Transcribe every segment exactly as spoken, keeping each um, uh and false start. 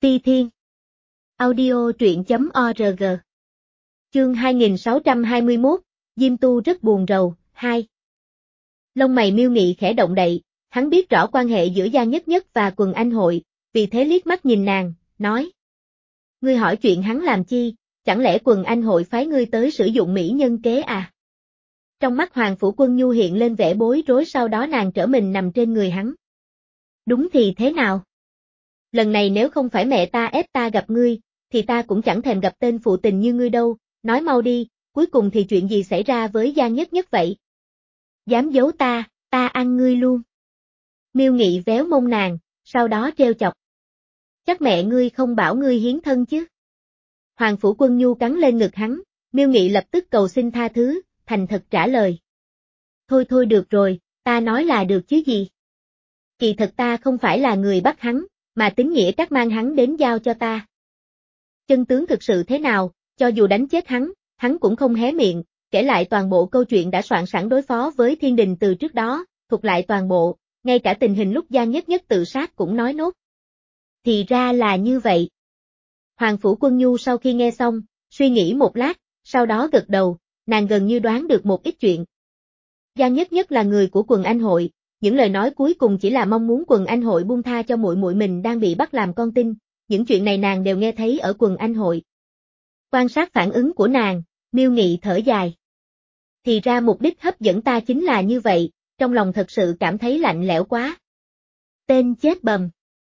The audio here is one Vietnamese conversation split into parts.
Ti Thiên. Audio truyện chấm org. Chương hai nghìn sáu trăm hai mươi mốt, Diêm Tu rất buồn rầu, hai. Lông mày Miêu Nghị khẽ động đậy, hắn biết rõ quan hệ giữa Gia Nhất Nhất và Quần Anh Hội, vì thế liếc mắt nhìn nàng, nói. Ngươi hỏi chuyện hắn làm chi, chẳng lẽ Quần Anh Hội phái ngươi tới sử dụng mỹ nhân kế à? Trong mắt Hoàng Phủ Quân Nhu hiện lên vẻ bối rối, sau đó nàng trở mình nằm trên người hắn. Đúng thì thế nào? Lần này nếu không phải mẹ ta ép ta gặp ngươi, thì ta cũng chẳng thèm gặp tên phụ tình như ngươi đâu, nói mau đi, cuối cùng thì chuyện gì xảy ra với Gia Nhất Nhất vậy? Dám giấu ta, ta ăn ngươi luôn. Miêu Nghị véo mông nàng, sau đó trêu chọc. Chắc mẹ ngươi không bảo ngươi hiến thân chứ? Hoàng Phủ Quân Nhu cắn lên ngực hắn, Miêu Nghị lập tức cầu xin tha thứ, thành thật trả lời. Thôi thôi được rồi, ta nói là được chứ gì. Kỳ thật ta không phải là người bắt hắn, mà tín nghĩa các mang hắn đến giao cho ta. Chân tướng thực sự thế nào, cho dù đánh chết hắn, hắn cũng không hé miệng, kể lại toàn bộ câu chuyện đã soạn sẵn đối phó với thiên đình từ trước đó, thuật lại toàn bộ, ngay cả tình hình lúc Gia Nhất Nhất tự sát cũng nói nốt. Thì ra là như vậy. Hoàng Phủ Quân Nhu sau khi nghe xong, suy nghĩ một lát, sau đó gật đầu, nàng gần như đoán được một ít chuyện. Gia Nhất Nhất là người của Quần Anh Hội, những lời nói cuối cùng chỉ là mong muốn Quần Anh Hội buông tha cho muội muội mình đang bị bắt làm con tin, những chuyện này nàng đều nghe thấy ở Quần Anh Hội. Quan sát phản ứng của nàng, Miêu Nghị thở dài. Thì ra mục đích hấp dẫn ta chính là như vậy, trong lòng thật sự cảm thấy lạnh lẽo quá. Tên chết bầm.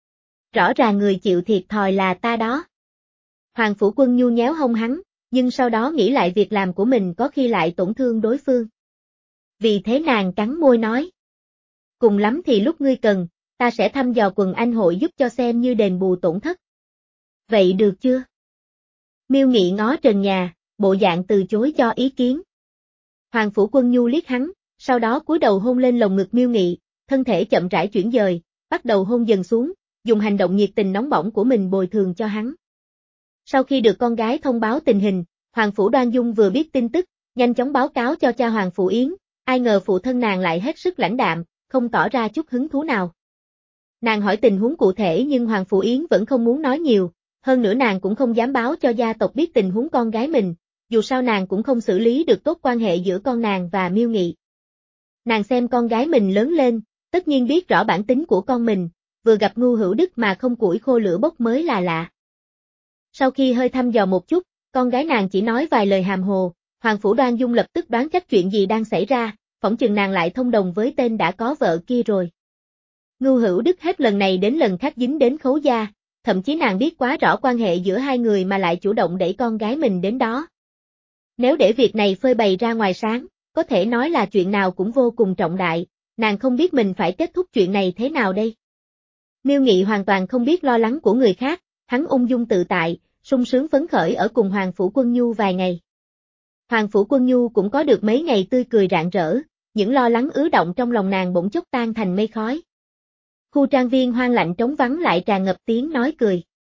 Rõ ràng người chịu thiệt thòi là ta đó. Hoàng Phủ Quân Nhu nhéo hông hắn, nhưng sau đó nghĩ lại việc làm của mình có khi lại tổn thương đối phương. Vì thế nàng cắn môi nói. Cùng lắm thì lúc ngươi cần, ta sẽ thăm dò Quần Anh Hội giúp cho xem như đền bù tổn thất. Vậy được chưa? Miêu Nghị ngó trần nhà, bộ dạng từ chối cho ý kiến. Hoàng Phủ Quân Nhu liếc hắn, sau đó cúi đầu hôn lên lồng ngực Miêu Nghị, thân thể chậm rãi chuyển dời, bắt đầu hôn dần xuống, dùng hành động nhiệt tình nóng bỏng của mình bồi thường cho hắn. Sau khi được con gái thông báo tình hình, Hoàng Phủ Đoan Dung vừa biết tin tức, nhanh chóng báo cáo cho cha Hoàng Phủ Yến, ai ngờ phụ thân nàng lại hết sức lãnh đạm, không tỏ ra chút hứng thú nào. Nàng hỏi tình huống cụ thể nhưng Hoàng Phủ Yến vẫn không muốn nói nhiều, hơn nữa nàng cũng không dám báo cho gia tộc biết tình huống con gái mình, dù sao nàng cũng không xử lý được tốt quan hệ giữa con nàng và Miêu Nghị. Nàng xem con gái mình lớn lên, tất nhiên biết rõ bản tính của con mình, vừa gặp ngu hữu đức mà không củi khô lửa bốc mới là lạ. Sau khi hơi thăm dò một chút, con gái nàng chỉ nói vài lời hàm hồ, Hoàng Phủ Đoan Dung lập tức đoán chắc chuyện gì đang xảy ra, phỏng chừng nàng lại thông đồng với tên đã có vợ kia rồi. Ngưu Hữu Đức hết lần này đến lần khác dính đến Khấu gia, thậm chí nàng biết quá rõ quan hệ giữa hai người mà lại chủ động đẩy con gái mình đến đó. Nếu để việc này phơi bày ra ngoài sáng, có thể nói là chuyện nào cũng vô cùng trọng đại, nàng không biết mình phải kết thúc chuyện này thế nào đây. Miêu Nghị hoàn toàn không biết lo lắng của người khác, hắn ung dung tự tại, sung sướng phấn khởi ở cùng Hoàng Phủ Quân Nhu vài ngày. Hoàng Phủ Quân Nhu cũng có được mấy ngày tươi cười rạng rỡ, những lo lắng ứ động trong lòng nàng bỗng chốc tan thành mây khói. Khu trang viên hoang lạnh trống vắng lại tràn ngập tiếng nói cười.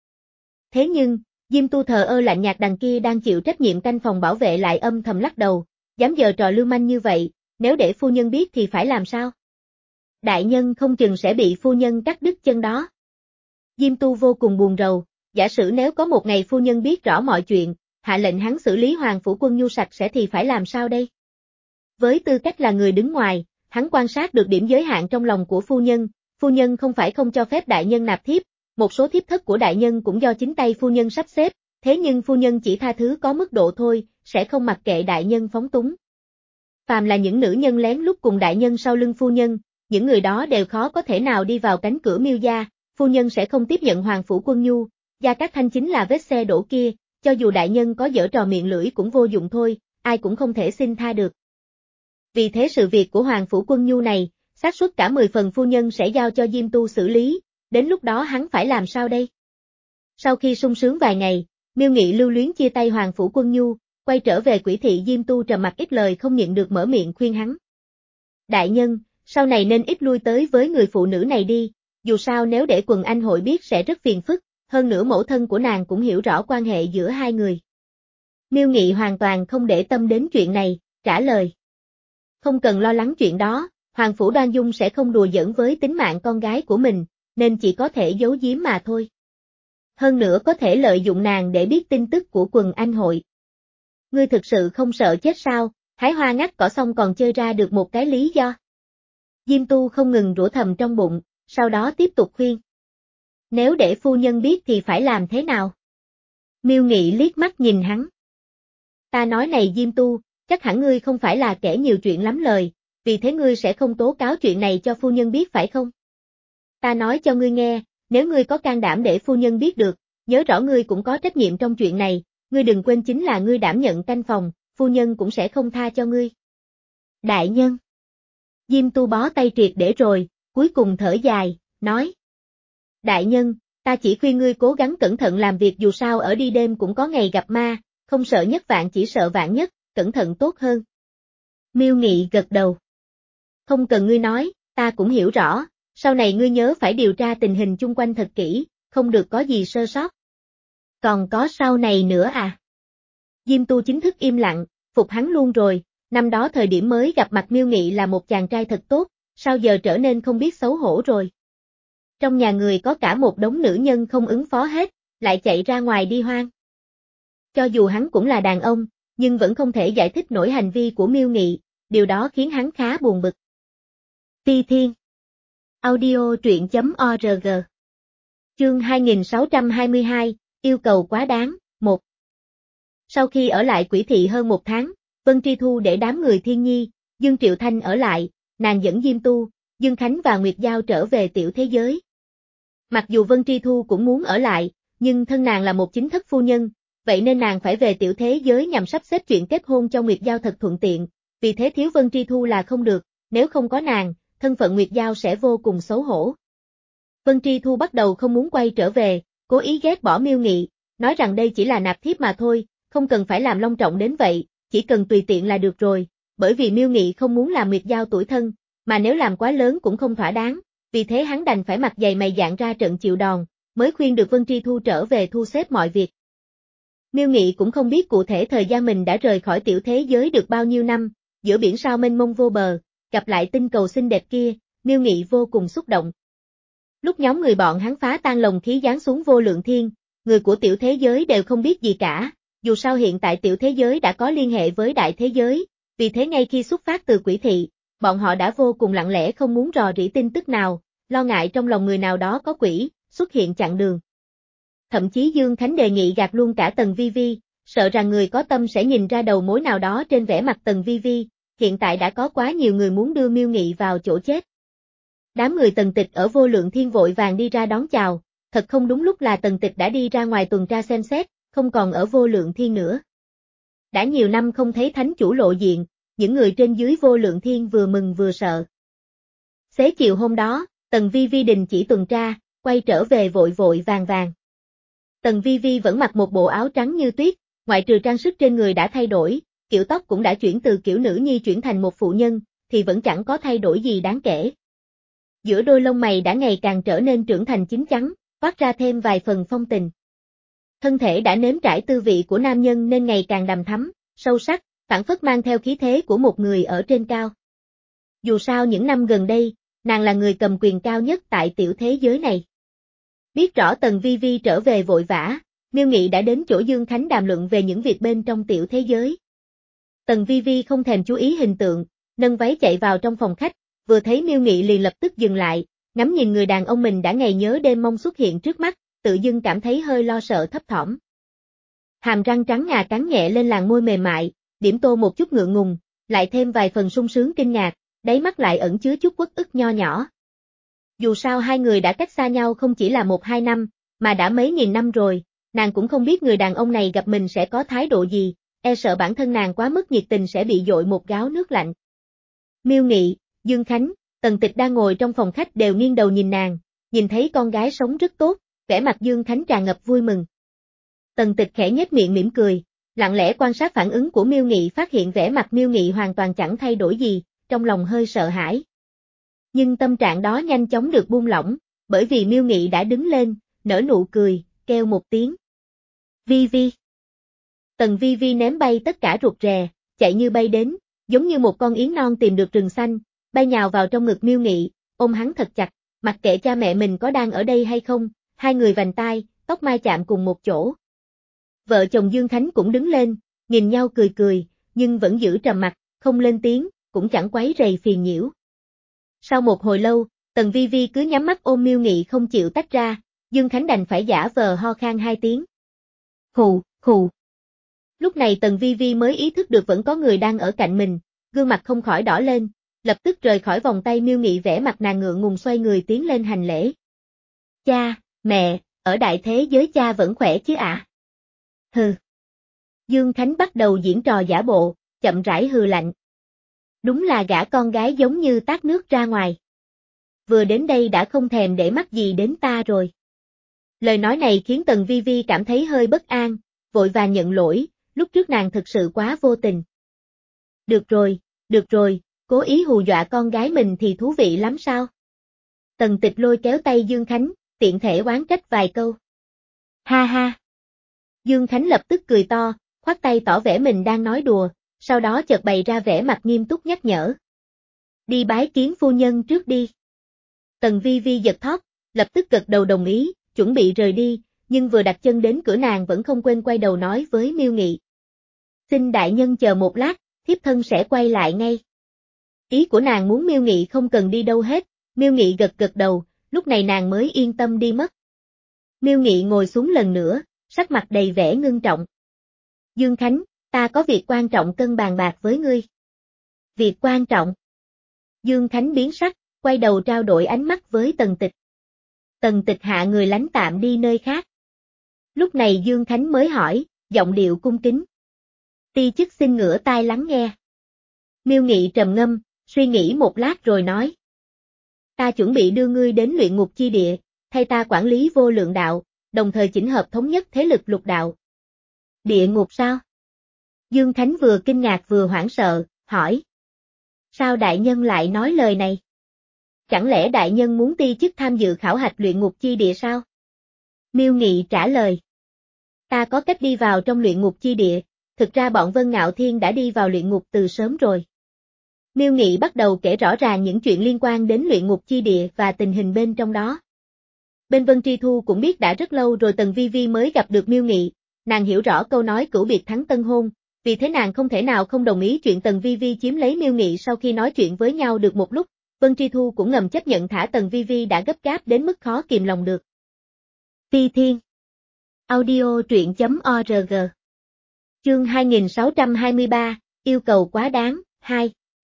Thế nhưng, Diêm Tu thờ ơ lạnh nhạt đằng kia đang chịu trách nhiệm canh phòng bảo vệ lại âm thầm lắc đầu, dám giở trò lưu manh như vậy, nếu để phu nhân biết thì phải làm sao? Đại nhân không chừng sẽ bị phu nhân cắt đứt chân đó. Diêm Tu vô cùng buồn rầu, giả sử nếu có một ngày phu nhân biết rõ mọi chuyện, hạ lệnh hắn xử lý Hoàng Phủ Quân Nhu sạch sẽ thì phải làm sao đây? Với tư cách là người đứng ngoài, hắn quan sát được điểm giới hạn trong lòng của phu nhân, phu nhân không phải không cho phép đại nhân nạp thiếp, một số thiếp thất của đại nhân cũng do chính tay phu nhân sắp xếp, thế nhưng phu nhân chỉ tha thứ có mức độ thôi, sẽ không mặc kệ đại nhân phóng túng. Phàm là những nữ nhân lén lút cùng đại nhân sau lưng phu nhân, những người đó đều khó có thể nào đi vào cánh cửa Miêu gia, phu nhân sẽ không tiếp nhận Hoàng Phủ Quân Nhu, Gia Cát Thanh chính là vết xe đổ kia, cho dù đại nhân có giở trò miệng lưỡi cũng vô dụng thôi, ai cũng không thể xin tha được. Vì thế sự việc của Hoàng Phủ Quân Nhu này, xác suất cả mười phần phu nhân sẽ giao cho Diêm Tu xử lý, đến lúc đó hắn phải làm sao đây? Sau khi sung sướng vài ngày, Miêu Nghị lưu luyến chia tay Hoàng Phủ Quân Nhu, quay trở về Quỷ thị. Diêm Tu trầm mặc ít lời không nhịn được mở miệng khuyên hắn. Đại nhân, sau này nên ít lui tới với người phụ nữ này đi, dù sao nếu để Quần Anh Hội biết sẽ rất phiền phức, hơn nữa mẫu thân của nàng cũng hiểu rõ quan hệ giữa hai người. Miêu Nghị hoàn toàn không để tâm đến chuyện này, trả lời. Không cần lo lắng chuyện đó, Hoàng Phủ Đoan Dung sẽ không đùa giỡn với tính mạng con gái của mình, nên chỉ có thể giấu giếm mà thôi. hơn nữa có thể lợi dụng nàng để biết tin tức của quần anh hội. Ngươi thực sự không sợ chết sao, hái hoa ngắt cỏ xong còn chơi ra được một cái lý do. Diêm Tu không ngừng rủa thầm trong bụng, sau đó tiếp tục khuyên. Nếu để phu nhân biết thì phải làm thế nào? Miêu Nghị liếc mắt nhìn hắn. Ta nói này Diêm Tu, chắc hẳn ngươi không phải là kẻ nhiều chuyện lắm lời, vì thế ngươi sẽ không tố cáo chuyện này cho phu nhân biết phải không? Ta nói cho ngươi nghe, nếu ngươi có can đảm để phu nhân biết được, nhớ rõ ngươi cũng có trách nhiệm trong chuyện này, ngươi đừng quên chính là ngươi đảm nhận canh phòng, phu nhân cũng sẽ không tha cho ngươi. Đại nhân. Diêm Tu bó tay triệt để rồi, cuối cùng thở dài, nói. Đại nhân, ta chỉ khuyên ngươi cố gắng cẩn thận làm việc dù sao ở đi đêm cũng có ngày gặp ma, không sợ nhất vạn chỉ sợ vạn nhất, cẩn thận tốt hơn. Miêu Nghị gật đầu. Không cần ngươi nói, ta cũng hiểu rõ, sau này ngươi nhớ phải điều tra tình hình chung quanh thật kỹ, không được có gì sơ sót. Còn có sau này nữa à? Diêm Tu chính thức im lặng, phục hắn luôn rồi, năm đó thời điểm mới gặp mặt Miêu Nghị là một chàng trai thật tốt, sao giờ trở nên không biết xấu hổ rồi. Trong nhà người có cả một đống nữ nhân không ứng phó hết, lại chạy ra ngoài đi hoang. Cho dù hắn cũng là đàn ông, nhưng vẫn không thể giải thích nổi hành vi của Miêu Nghị, điều đó khiến hắn khá buồn bực. Ti Thiên. Audio truyện chấm org. Chương hai nghìn sáu trăm hai mươi hai, yêu cầu quá đáng, một. Sau khi ở lại Quỷ Thị hơn một tháng, Vân Tri Thu để đám người Thiên Nhi, Dương Triệu Thanh ở lại, nàng dẫn Diêm Tu, Dương Khánh và Nguyệt Giao trở về tiểu thế giới. Mặc dù Vân Tri Thu cũng muốn ở lại, nhưng thân nàng là một chính thất phu nhân, vậy nên nàng phải về tiểu thế giới nhằm sắp xếp chuyện kết hôn cho Nguyệt Giao thật thuận tiện, vì thế thiếu Vân Tri Thu là không được, nếu không có nàng, thân phận Nguyệt Giao sẽ vô cùng xấu hổ. Vân Tri Thu bắt đầu không muốn quay trở về, cố ý ghét bỏ Miêu Nghị, nói rằng đây chỉ là nạp thiếp mà thôi, không cần phải làm long trọng đến vậy, chỉ cần tùy tiện là được rồi, bởi vì Miêu Nghị không muốn làm Nguyệt Giao tủi thân, mà nếu làm quá lớn cũng không thỏa đáng, vì thế hắn đành phải mặt dày mày dạn ra trận chịu đòn, mới khuyên được Vân Tri Thu trở về thu xếp mọi việc. Miêu Nghị cũng không biết cụ thể thời gian mình đã rời khỏi tiểu thế giới được bao nhiêu năm, giữa biển sao mênh mông vô bờ, gặp lại tinh cầu xinh đẹp kia, Miêu Nghị vô cùng xúc động. Lúc nhóm người bọn hắn phá tan lồng khí giáng xuống vô lượng thiên, người của tiểu thế giới đều không biết gì cả, dù sao hiện tại tiểu thế giới đã có liên hệ với đại thế giới, vì thế ngay khi xuất phát từ Quỷ Thị, bọn họ đã vô cùng lặng lẽ không muốn rò rỉ tin tức nào, lo ngại trong lòng người nào đó có quỷ, xuất hiện chặn đường. Thậm chí Dương Khánh đề nghị gạt luôn cả Tần Vi Vi, sợ rằng người có tâm sẽ nhìn ra đầu mối nào đó trên vẻ mặt Tần Vi Vi, hiện tại đã có quá nhiều người muốn đưa Miêu Nghị vào chỗ chết. Đám người Tần Tịch ở vô lượng thiên vội vàng đi ra đón chào, thật không đúng lúc là Tần Tịch đã đi ra ngoài tuần tra xem xét, không còn ở vô lượng thiên nữa. Đã nhiều năm không thấy thánh chủ lộ diện, những người trên dưới vô lượng thiên vừa mừng vừa sợ. Xế chiều hôm đó, Tần Vi Vi đình chỉ tuần tra, quay trở về vội vội vàng vàng. Tần Vi Vi vẫn mặc một bộ áo trắng như tuyết, ngoại trừ trang sức trên người đã thay đổi, kiểu tóc cũng đã chuyển từ kiểu nữ nhi chuyển thành một phụ nhân, thì vẫn chẳng có thay đổi gì đáng kể. Giữa đôi lông mày đã ngày càng trở nên trưởng thành chín chắn, toát ra thêm vài phần phong tình. Thân thể đã nếm trải tư vị của nam nhân nên ngày càng đằm thắm, sâu sắc, phảng phất mang theo khí thế của một người ở trên cao. Dù sao những năm gần đây, nàng là người cầm quyền cao nhất tại tiểu thế giới này. Biết rõ Tần Vi Vi trở về vội vã, Miêu Nghị đã đến chỗ Dương Khánh đàm luận về những việc bên trong tiểu thế giới. Tần Vi Vi không thèm chú ý hình tượng, nâng váy chạy vào trong phòng khách, vừa thấy Miêu Nghị liền lập tức dừng lại, ngắm nhìn người đàn ông mình đã ngày nhớ đêm mong xuất hiện trước mắt, tự dưng cảm thấy hơi lo sợ thấp thỏm. Hàm răng trắng ngà cắn nhẹ lên làn môi mềm mại, điểm tô một chút ngượng ngùng, lại thêm vài phần sung sướng kinh ngạc, đáy mắt lại ẩn chứa chút uất ức nho nhỏ. Dù sao hai người đã cách xa nhau không chỉ là một hai năm, mà đã mấy nghìn năm rồi, nàng cũng không biết người đàn ông này gặp mình sẽ có thái độ gì, e sợ bản thân nàng quá mức nhiệt tình sẽ bị dội một gáo nước lạnh. Miêu Nghị, Dương Khánh, Tần Tịch đang ngồi trong phòng khách đều nghiêng đầu nhìn nàng, nhìn thấy con gái sống rất tốt, vẻ mặt Dương Khánh tràn ngập vui mừng. Tần Tịch khẽ nhếch miệng mỉm cười, lặng lẽ quan sát phản ứng của Miêu Nghị, phát hiện vẻ mặt Miêu Nghị hoàn toàn chẳng thay đổi gì, trong lòng hơi sợ hãi. Nhưng tâm trạng đó nhanh chóng được buông lỏng, bởi vì Miêu Nghị đã đứng lên, nở nụ cười, kêu một tiếng. Vi Vi. Tần Vi Vi ném bay tất cả rụt rè, chạy như bay đến, giống như một con yến non tìm được rừng xanh, bay nhào vào trong ngực Miêu Nghị, ôm hắn thật chặt, mặc kệ cha mẹ mình có đang ở đây hay không, hai người vành tai, tóc mai chạm cùng một chỗ. Vợ chồng Dương Khánh cũng đứng lên, nhìn nhau cười cười, nhưng vẫn giữ trầm mặc, không lên tiếng, cũng chẳng quấy rầy phiền nhiễu. Sau một hồi lâu, Tần Vi Vi cứ nhắm mắt ôm Miêu Nghị không chịu tách ra, Dương Khánh đành phải giả vờ ho khan hai tiếng. Khù, khù. Lúc này Tần Vi Vi mới ý thức được vẫn có người đang ở cạnh mình, gương mặt không khỏi đỏ lên, lập tức rời khỏi vòng tay Miêu Nghị, vẻ mặt nàng ngượng ngùng xoay người tiến lên hành lễ. Cha, mẹ, ở đại thế giới cha vẫn khỏe chứ ạ? À? Hừ. Dương Khánh bắt đầu diễn trò giả bộ, chậm rãi hừ lạnh. Đúng là gả con gái giống như tát nước ra ngoài. Vừa đến đây đã không thèm để mắt gì đến ta rồi. Lời nói này khiến Tần Vi Vi cảm thấy hơi bất an, vội vàng nhận lỗi, lúc trước nàng thực sự quá vô tình. Được rồi, được rồi, cố ý hù dọa con gái mình thì thú vị lắm sao? Tần Tịch lôi kéo tay Dương Khánh, tiện thể oán trách vài câu. Ha ha. Dương Khánh lập tức cười to, khoát tay tỏ vẻ mình đang nói đùa, sau đó chợt bày ra vẻ mặt nghiêm túc nhắc nhở. Đi bái kiến phu nhân trước đi. Tần Vi Vi giật thót, lập tức gật đầu đồng ý, chuẩn bị rời đi, nhưng vừa đặt chân đến cửa nàng vẫn không quên quay đầu nói với Miêu Nghị. Xin đại nhân chờ một lát, thiếp thân sẽ quay lại ngay. Ý của nàng muốn Miêu Nghị không cần đi đâu hết, Miêu Nghị gật gật đầu, lúc này nàng mới yên tâm đi mất. Miêu Nghị ngồi xuống lần nữa, sắc mặt đầy vẻ ngưng trọng. Dương Khánh, ta có việc quan trọng cân bàn bạc với ngươi. Việc quan trọng. Dương Khánh biến sắc, quay đầu trao đổi ánh mắt với Tần Tịch. Tần Tịch hạ người lánh tạm đi nơi khác. Lúc này Dương Khánh mới hỏi, giọng điệu cung kính. Ti chức xin ngửa tai lắng nghe. Miêu Nghị trầm ngâm, suy nghĩ một lát rồi nói. Ta chuẩn bị đưa ngươi đến luyện ngục chi địa, thay ta quản lý vô lượng đạo, đồng thời chỉnh hợp thống nhất thế lực lục đạo. Địa ngục sao? Dương Khánh vừa kinh ngạc vừa hoảng sợ, hỏi. Sao đại nhân lại nói lời này? Chẳng lẽ đại nhân muốn ti chức tham dự khảo hạch luyện ngục chi địa sao? Miêu Nghị trả lời. Ta có cách đi vào trong luyện ngục chi địa, thực ra bọn Vân Ngạo Thiên đã đi vào luyện ngục từ sớm rồi. Miêu Nghị bắt đầu kể rõ ràng những chuyện liên quan đến luyện ngục chi địa và tình hình bên trong đó. Bên Vân Tri Thu cũng biết đã rất lâu rồi Tần Vi Vi mới gặp được Miêu Nghị, nàng hiểu rõ câu nói cửu biệt thắng tân hôn, vì thế nàng không thể nào không đồng ý chuyện Tần Vi Vi chiếm lấy Miêu Nghị. Sau khi nói chuyện với nhau được một lúc, Vân Tri Thu cũng ngầm chấp nhận thả Tần Vi Vi đã gấp gáp đến mức khó kìm lòng được. Phi Thiên Audio truyện chấm org Chương hai nghìn sáu trăm hai mươi ba, yêu cầu quá đáng, hai.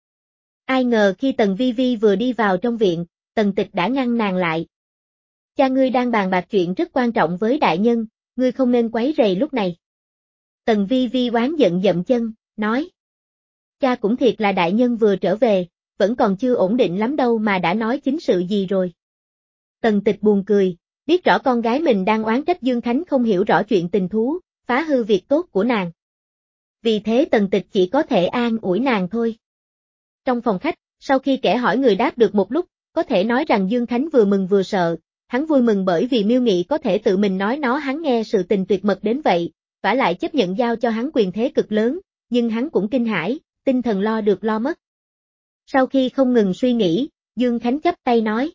Ai ngờ khi Tần Vi Vi vừa đi vào trong viện, Tần Tịch đã ngăn nàng lại. Cha ngươi đang bàn bạc chuyện rất quan trọng với đại nhân, ngươi không nên quấy rầy lúc này. Tần Vi Vi oán giận dậm chân, nói. Cha cũng thiệt là đại nhân vừa trở về, vẫn còn chưa ổn định lắm đâu mà đã nói chính sự gì rồi. Tần Tịch buồn cười, biết rõ con gái mình đang oán trách Dương Khánh không hiểu rõ chuyện tình thú, phá hư việc tốt của nàng. Vì thế Tần Tịch chỉ có thể an ủi nàng thôi. Trong phòng khách, sau khi kẻ hỏi người đáp được một lúc, có thể nói rằng Dương Khánh vừa mừng vừa sợ, hắn vui mừng bởi vì Miêu Nghị có thể tự mình nói nó hắn nghe sự tình tuyệt mật đến vậy, vả lại chấp nhận giao cho hắn quyền thế cực lớn, nhưng hắn cũng kinh hãi, tinh thần lo được lo mất. Sau khi không ngừng suy nghĩ, Dương Khánh chắp tay nói.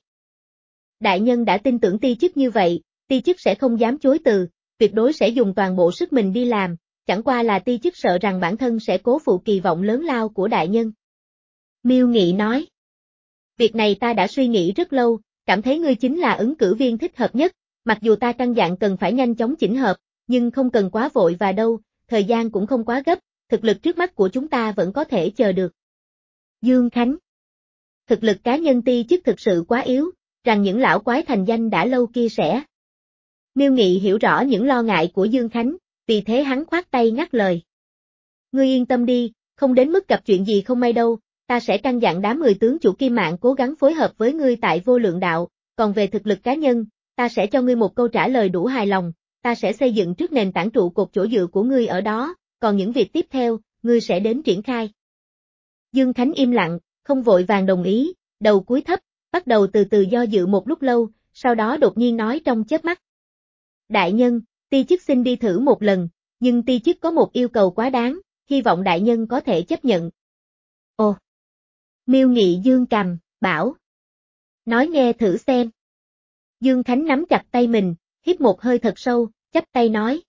Đại nhân đã tin tưởng ti chức như vậy, ti chức sẽ không dám chối từ, tuyệt đối sẽ dùng toàn bộ sức mình đi làm, chẳng qua là ti chức sợ rằng bản thân sẽ cố phụ kỳ vọng lớn lao của đại nhân. Miêu Nghị nói. Việc này ta đã suy nghĩ rất lâu, cảm thấy ngươi chính là ứng cử viên thích hợp nhất, mặc dù ta căn dặn cần phải nhanh chóng chỉnh hợp, nhưng không cần quá vội và đâu, thời gian cũng không quá gấp, thực lực trước mắt của chúng ta vẫn có thể chờ được. Dương Khánh. Thực lực cá nhân ti chức thực sự quá yếu, rằng những lão quái thành danh đã lâu kia sẽ. Miêu Nghị hiểu rõ những lo ngại của Dương Khánh, vì thế hắn khoát tay ngắt lời. Ngươi yên tâm đi, không đến mức gặp chuyện gì không may đâu, ta sẽ căn dặn đám mười tướng chủ Kim Mạng cố gắng phối hợp với ngươi tại vô lượng đạo, còn về thực lực cá nhân, ta sẽ cho ngươi một câu trả lời đủ hài lòng, ta sẽ xây dựng trước nền tảng trụ cột chỗ dựa của ngươi ở đó, còn những việc tiếp theo, ngươi sẽ đến triển khai. Dương Khánh im lặng, không vội vàng đồng ý, đầu cúi thấp, bắt đầu từ từ do dự một lúc lâu, sau đó đột nhiên nói trong chớp mắt. Đại nhân, ti chức xin đi thử một lần, nhưng ti chức có một yêu cầu quá đáng, hy vọng đại nhân có thể chấp nhận. Ồ! Miêu Nghị dương cằm, bảo. Nói nghe thử xem. Dương Khánh nắm chặt tay mình, hít một hơi thật sâu, chắp tay nói.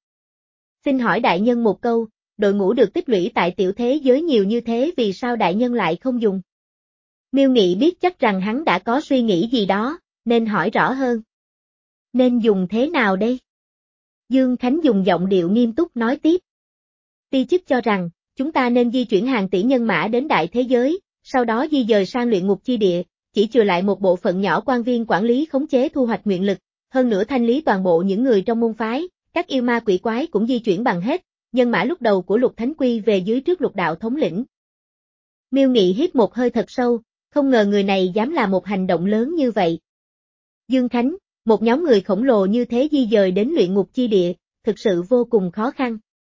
Xin hỏi đại nhân một câu, đội ngũ được tích lũy tại tiểu thế giới nhiều như thế vì sao đại nhân lại không dùng? Miêu Nghị biết chắc rằng hắn đã có suy nghĩ gì đó, nên hỏi rõ hơn. Nên dùng thế nào đây? Dương Khánh dùng giọng điệu nghiêm túc nói tiếp. Ti chức cho rằng, chúng ta nên di chuyển hàng tỷ nhân mã đến đại thế giới, sau đó di dời sang luyện ngục chi địa, chỉ trừ lại một bộ phận nhỏ quan viên quản lý khống chế thu hoạch nguyện lực, hơn nữa thanh lý toàn bộ những người trong môn phái, các yêu ma quỷ quái cũng di chuyển bằng hết, nhân mã lúc đầu của Lục Thánh Quy về dưới trước Lục đạo thống lĩnh. Miêu Nghị hít một hơi thật sâu, không ngờ người này dám làm một hành động lớn như vậy. Dương Khánh, một nhóm người khổng lồ như thế di dời đến luyện ngục chi địa, thực sự vô cùng khó khăn.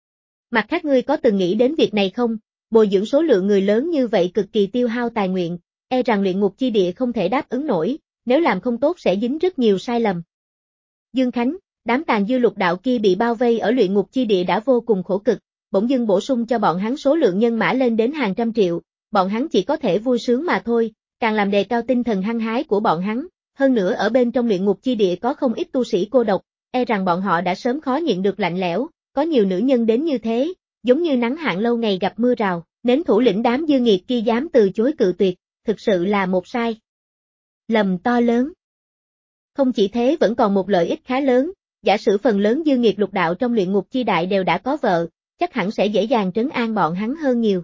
Mặt khác ngươi có từng nghĩ đến việc này không? Bồi dưỡng số lượng người lớn như vậy cực kỳ tiêu hao tài nguyện, e rằng luyện ngục chi địa không thể đáp ứng nổi, nếu làm không tốt sẽ dính rất nhiều sai lầm. Dương Khánh, đám tàn dư lục đạo kia bị bao vây ở luyện ngục chi địa đã vô cùng khổ cực, bỗng dưng bổ sung cho bọn hắn số lượng nhân mã lên đến hàng trăm triệu, bọn hắn chỉ có thể vui sướng mà thôi, càng làm đề cao tinh thần hăng hái của bọn hắn, hơn nữa ở bên trong luyện ngục chi địa có không ít tu sĩ cô độc, e rằng bọn họ đã sớm khó nhịn được lạnh lẽo, có nhiều nữ nhân đến như thế, giống như nắng hạn lâu ngày gặp mưa rào, nến thủ lĩnh đám dư nghiệt kia dám từ chối cự tuyệt, thực sự là một sai lầm to lớn. Không chỉ thế vẫn còn một lợi ích khá lớn, giả sử phần lớn dư nghiệt lục đạo trong luyện ngục chi đại đều đã có vợ, chắc hẳn sẽ dễ dàng trấn an bọn hắn hơn nhiều.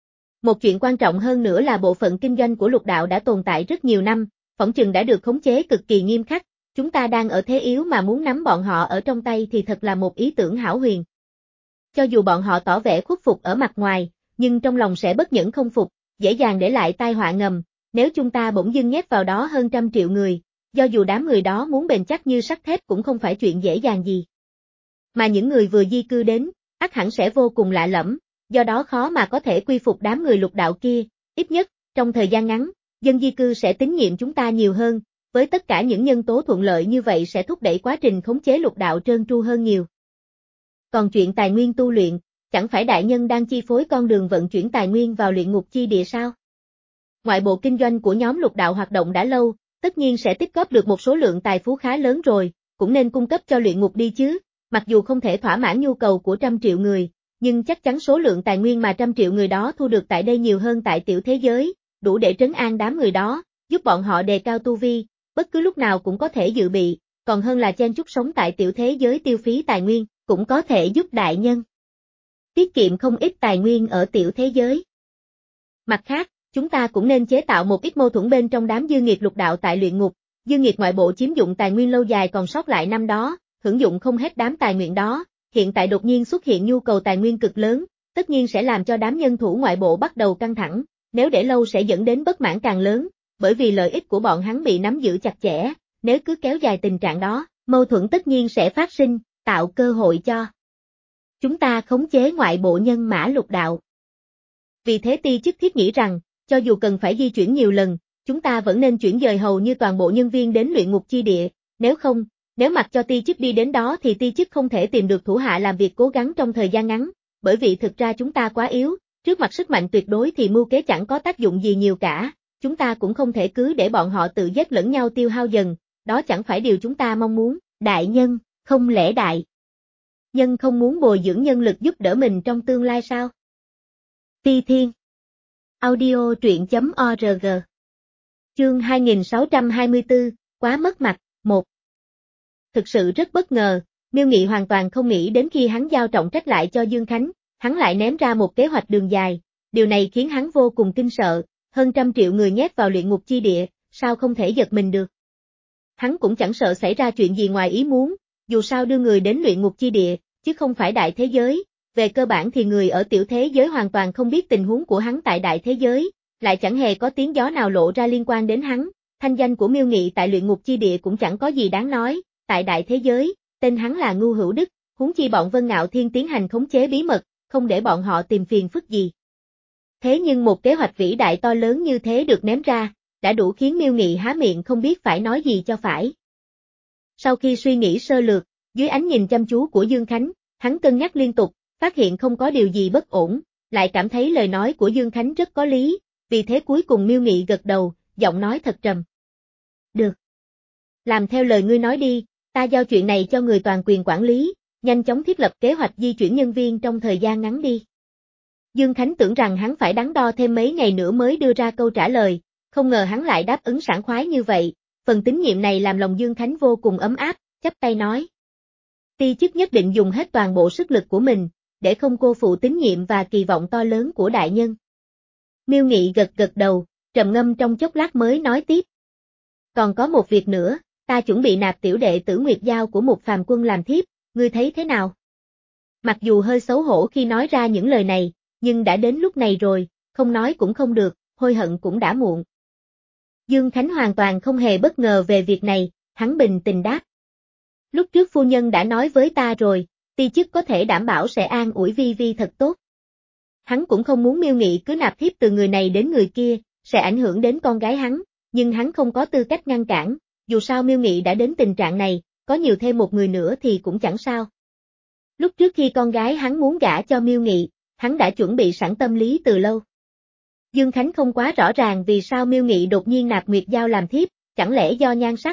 Một chuyện quan trọng hơn nữa là bộ phận kinh doanh của lục đạo đã tồn tại rất nhiều năm, phỏng chừng đã được khống chế cực kỳ nghiêm khắc, chúng ta đang ở thế yếu mà muốn nắm bọn họ ở trong tay thì thật là một ý tưởng hão huyền. Cho dù bọn họ tỏ vẻ khuất phục ở mặt ngoài, nhưng trong lòng sẽ bất nhẫn không phục, dễ dàng để lại tai họa ngầm, nếu chúng ta bỗng dưng nhét vào đó hơn trăm triệu người, do dù đám người đó muốn bền chắc như sắt thép cũng không phải chuyện dễ dàng gì. Mà những người vừa di cư đến, ắt hẳn sẽ vô cùng lạ lẫm, do đó khó mà có thể quy phục đám người lục đạo kia, ít nhất, trong thời gian ngắn, dân di cư sẽ tín nhiệm chúng ta nhiều hơn, với tất cả những nhân tố thuận lợi như vậy sẽ thúc đẩy quá trình khống chế lục đạo trơn tru hơn nhiều. Còn chuyện tài nguyên tu luyện, chẳng phải đại nhân đang chi phối con đường vận chuyển tài nguyên vào luyện ngục chi địa sao? Ngoại bộ kinh doanh của nhóm lục đạo hoạt động đã lâu, tất nhiên sẽ tích góp được một số lượng tài phú khá lớn rồi, cũng nên cung cấp cho luyện ngục đi chứ, mặc dù không thể thỏa mãn nhu cầu của trăm triệu người, nhưng chắc chắn số lượng tài nguyên mà trăm triệu người đó thu được tại đây nhiều hơn tại tiểu thế giới, đủ để trấn an đám người đó, giúp bọn họ đề cao tu vi, bất cứ lúc nào cũng có thể dự bị, còn hơn là chen chúc sống tại tiểu thế giới tiêu phí tài nguyên, cũng có thể giúp đại nhân tiết kiệm không ít tài nguyên ở tiểu thế giới. Mặt khác, chúng ta cũng nên chế tạo một ít mâu thuẫn bên trong đám dư nghiệt lục đạo tại luyện ngục, dư nghiệt ngoại bộ chiếm dụng tài nguyên lâu dài còn sót lại năm đó, hưởng dụng không hết đám tài nguyên đó, hiện tại đột nhiên xuất hiện nhu cầu tài nguyên cực lớn, tất nhiên sẽ làm cho đám nhân thủ ngoại bộ bắt đầu căng thẳng, nếu để lâu sẽ dẫn đến bất mãn càng lớn, bởi vì lợi ích của bọn hắn bị nắm giữ chặt chẽ, nếu cứ kéo dài tình trạng đó, mâu thuẫn tất nhiên sẽ phát sinh, tạo cơ hội cho chúng ta khống chế ngoại bộ nhân mã lục đạo. Vì thế ti chức thiết nghĩ rằng, cho dù cần phải di chuyển nhiều lần, chúng ta vẫn nên chuyển dời hầu như toàn bộ nhân viên đến luyện ngục chi địa, nếu không, nếu mặc cho ti chức đi đến đó thì ti chức không thể tìm được thủ hạ làm việc cố gắng trong thời gian ngắn, bởi vì thực ra chúng ta quá yếu, trước mặt sức mạnh tuyệt đối thì mưu kế chẳng có tác dụng gì nhiều cả, chúng ta cũng không thể cứ để bọn họ tự giết lẫn nhau tiêu hao dần, đó chẳng phải điều chúng ta mong muốn, đại nhân, không lẽ đại nhân không muốn bồi dưỡng nhân lực giúp đỡ mình trong tương lai sao? Ti Thiên Audio truyện.org Chương hai nghìn sáu trăm hai mươi tư, quá mất mặt, một. Thực sự rất bất ngờ, Miêu Nghị hoàn toàn không nghĩ đến khi hắn giao trọng trách lại cho Dương Khánh, hắn lại ném ra một kế hoạch đường dài, điều này khiến hắn vô cùng kinh sợ, hơn trăm triệu người nhét vào luyện ngục chi địa, sao không thể giật mình được. Hắn cũng chẳng sợ xảy ra chuyện gì ngoài ý muốn, dù sao đưa người đến luyện ngục chi địa, chứ không phải đại thế giới, về cơ bản thì người ở tiểu thế giới hoàn toàn không biết tình huống của hắn tại đại thế giới, lại chẳng hề có tiếng gió nào lộ ra liên quan đến hắn, thanh danh của Miêu Nghị tại luyện ngục chi địa cũng chẳng có gì đáng nói, tại đại thế giới, tên hắn là Ngưu Hữu Đức, huống chi bọn Vân Ngạo Thiên tiến hành khống chế bí mật, không để bọn họ tìm phiền phức gì. Thế nhưng một kế hoạch vĩ đại to lớn như thế được ném ra, đã đủ khiến Miêu Nghị há miệng không biết phải nói gì cho phải. Sau khi suy nghĩ sơ lược, dưới ánh nhìn chăm chú của Dương Khánh, hắn cân nhắc liên tục, phát hiện không có điều gì bất ổn, lại cảm thấy lời nói của Dương Khánh rất có lý, vì thế cuối cùng Miêu Nghị gật đầu, giọng nói thật trầm. Được. Làm theo lời ngươi nói đi, Ta giao chuyện này cho người toàn quyền quản lý, nhanh chóng thiết lập kế hoạch di chuyển nhân viên trong thời gian ngắn đi. Dương Khánh tưởng rằng hắn phải đắn đo thêm mấy ngày nữa mới đưa ra câu trả lời, không ngờ hắn lại đáp ứng sảng khoái như vậy, phần tín nhiệm này làm lòng Dương Khánh vô cùng ấm áp, chắp tay nói. Ti chức nhất định dùng hết toàn bộ sức lực của mình, để không cô phụ tín nhiệm và kỳ vọng to lớn của đại nhân. Miêu Nghị gật gật đầu, trầm ngâm trong chốc lát mới nói tiếp. Còn có một việc nữa, ta chuẩn bị nạp tiểu đệ tử Nguyệt Giao của một phàm quân làm thiếp, ngươi thấy thế nào? Mặc dù hơi xấu hổ khi nói ra những lời này, nhưng đã đến lúc này rồi, không nói cũng không được, hối hận cũng đã muộn. Dương Khánh hoàn toàn không hề bất ngờ về việc này, hắn bình tĩnh đáp. Lúc trước phu nhân đã nói với ta rồi, ti chức có thể đảm bảo sẽ an ủi Vi Vi thật tốt. Hắn cũng không muốn Miêu Nghị cứ nạp thiếp từ người này đến người kia, sẽ ảnh hưởng đến con gái hắn, nhưng hắn không có tư cách ngăn cản, dù sao Miêu Nghị đã đến tình trạng này, có nhiều thêm một người nữa thì cũng chẳng sao. Lúc trước khi con gái hắn muốn gả cho Miêu Nghị, hắn đã chuẩn bị sẵn tâm lý từ lâu. Dương Khánh không quá rõ ràng vì sao Miêu Nghị đột nhiên nạp Nguyệt Giao làm thiếp, chẳng lẽ do nhan sắc?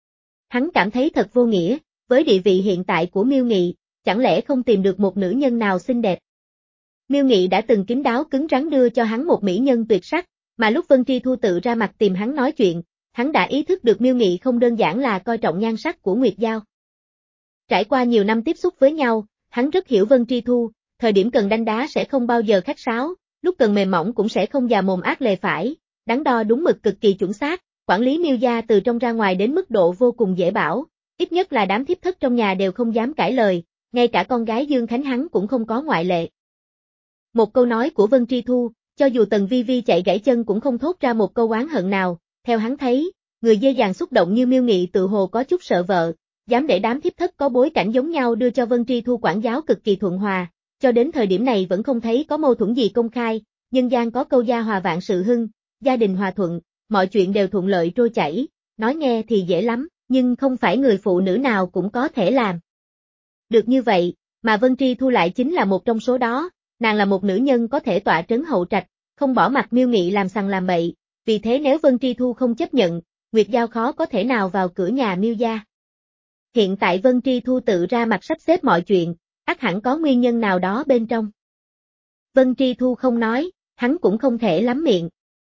Hắn cảm thấy thật vô nghĩa, với địa vị hiện tại của Miêu Nghị, chẳng lẽ không tìm được một nữ nhân nào xinh đẹp? Miêu Nghị đã từng kín đáo cứng rắn đưa cho hắn một mỹ nhân tuyệt sắc, mà lúc Vân Tri Thu tự ra mặt tìm hắn nói chuyện, hắn đã ý thức được Miêu Nghị không đơn giản là coi trọng nhan sắc của Nguyệt Giao. Trải qua nhiều năm tiếp xúc với nhau, hắn rất hiểu Vân Tri Thu, thời điểm cần đánh đá sẽ không bao giờ khách sáo, lúc cần mềm mỏng cũng sẽ không già mồm ác lề phải, đắn đo đúng mực cực kỳ chuẩn xác, quản lý Miêu gia từ trong ra ngoài đến mức độ vô cùng dễ bảo, ít nhất là đám thiếp thất trong nhà đều không dám cãi lời, ngay cả con gái Dương Khánh hắn cũng không có ngoại lệ. Một câu nói của Vân Tri Thu, cho dù Tần Vi Vi chạy gãy chân cũng không thốt ra một câu oán hận nào, theo hắn thấy, người dễ dàng xúc động như Miêu Nghị tự hồ có chút sợ vợ, dám để đám thiếp thất có bối cảnh giống nhau đưa cho Vân Tri Thu quản giáo cực kỳ thuận hòa, cho đến thời điểm này vẫn không thấy có mâu thuẫn gì công khai, nhân gian có câu gia hòa vạn sự hưng, gia đình hòa thuận, mọi chuyện đều thuận lợi trôi chảy, nói nghe thì dễ lắm, nhưng không phải người phụ nữ nào cũng có thể làm. Được như vậy, mà Vân Tri Thu lại chính là một trong số đó, nàng là một nữ nhân có thể tọa trấn hậu trạch, không bỏ mặc Miêu Nghị làm sằng làm bậy, vì thế nếu Vân Tri Thu không chấp nhận, Nguyệt Giao khó có thể nào vào cửa nhà Miêu gia. Hiện tại Vân Tri Thu tự ra mặt sắp xếp mọi chuyện, ắt hẳn có nguyên nhân nào đó bên trong. Vân Tri Thu không nói, hắn cũng không thể lắm miệng.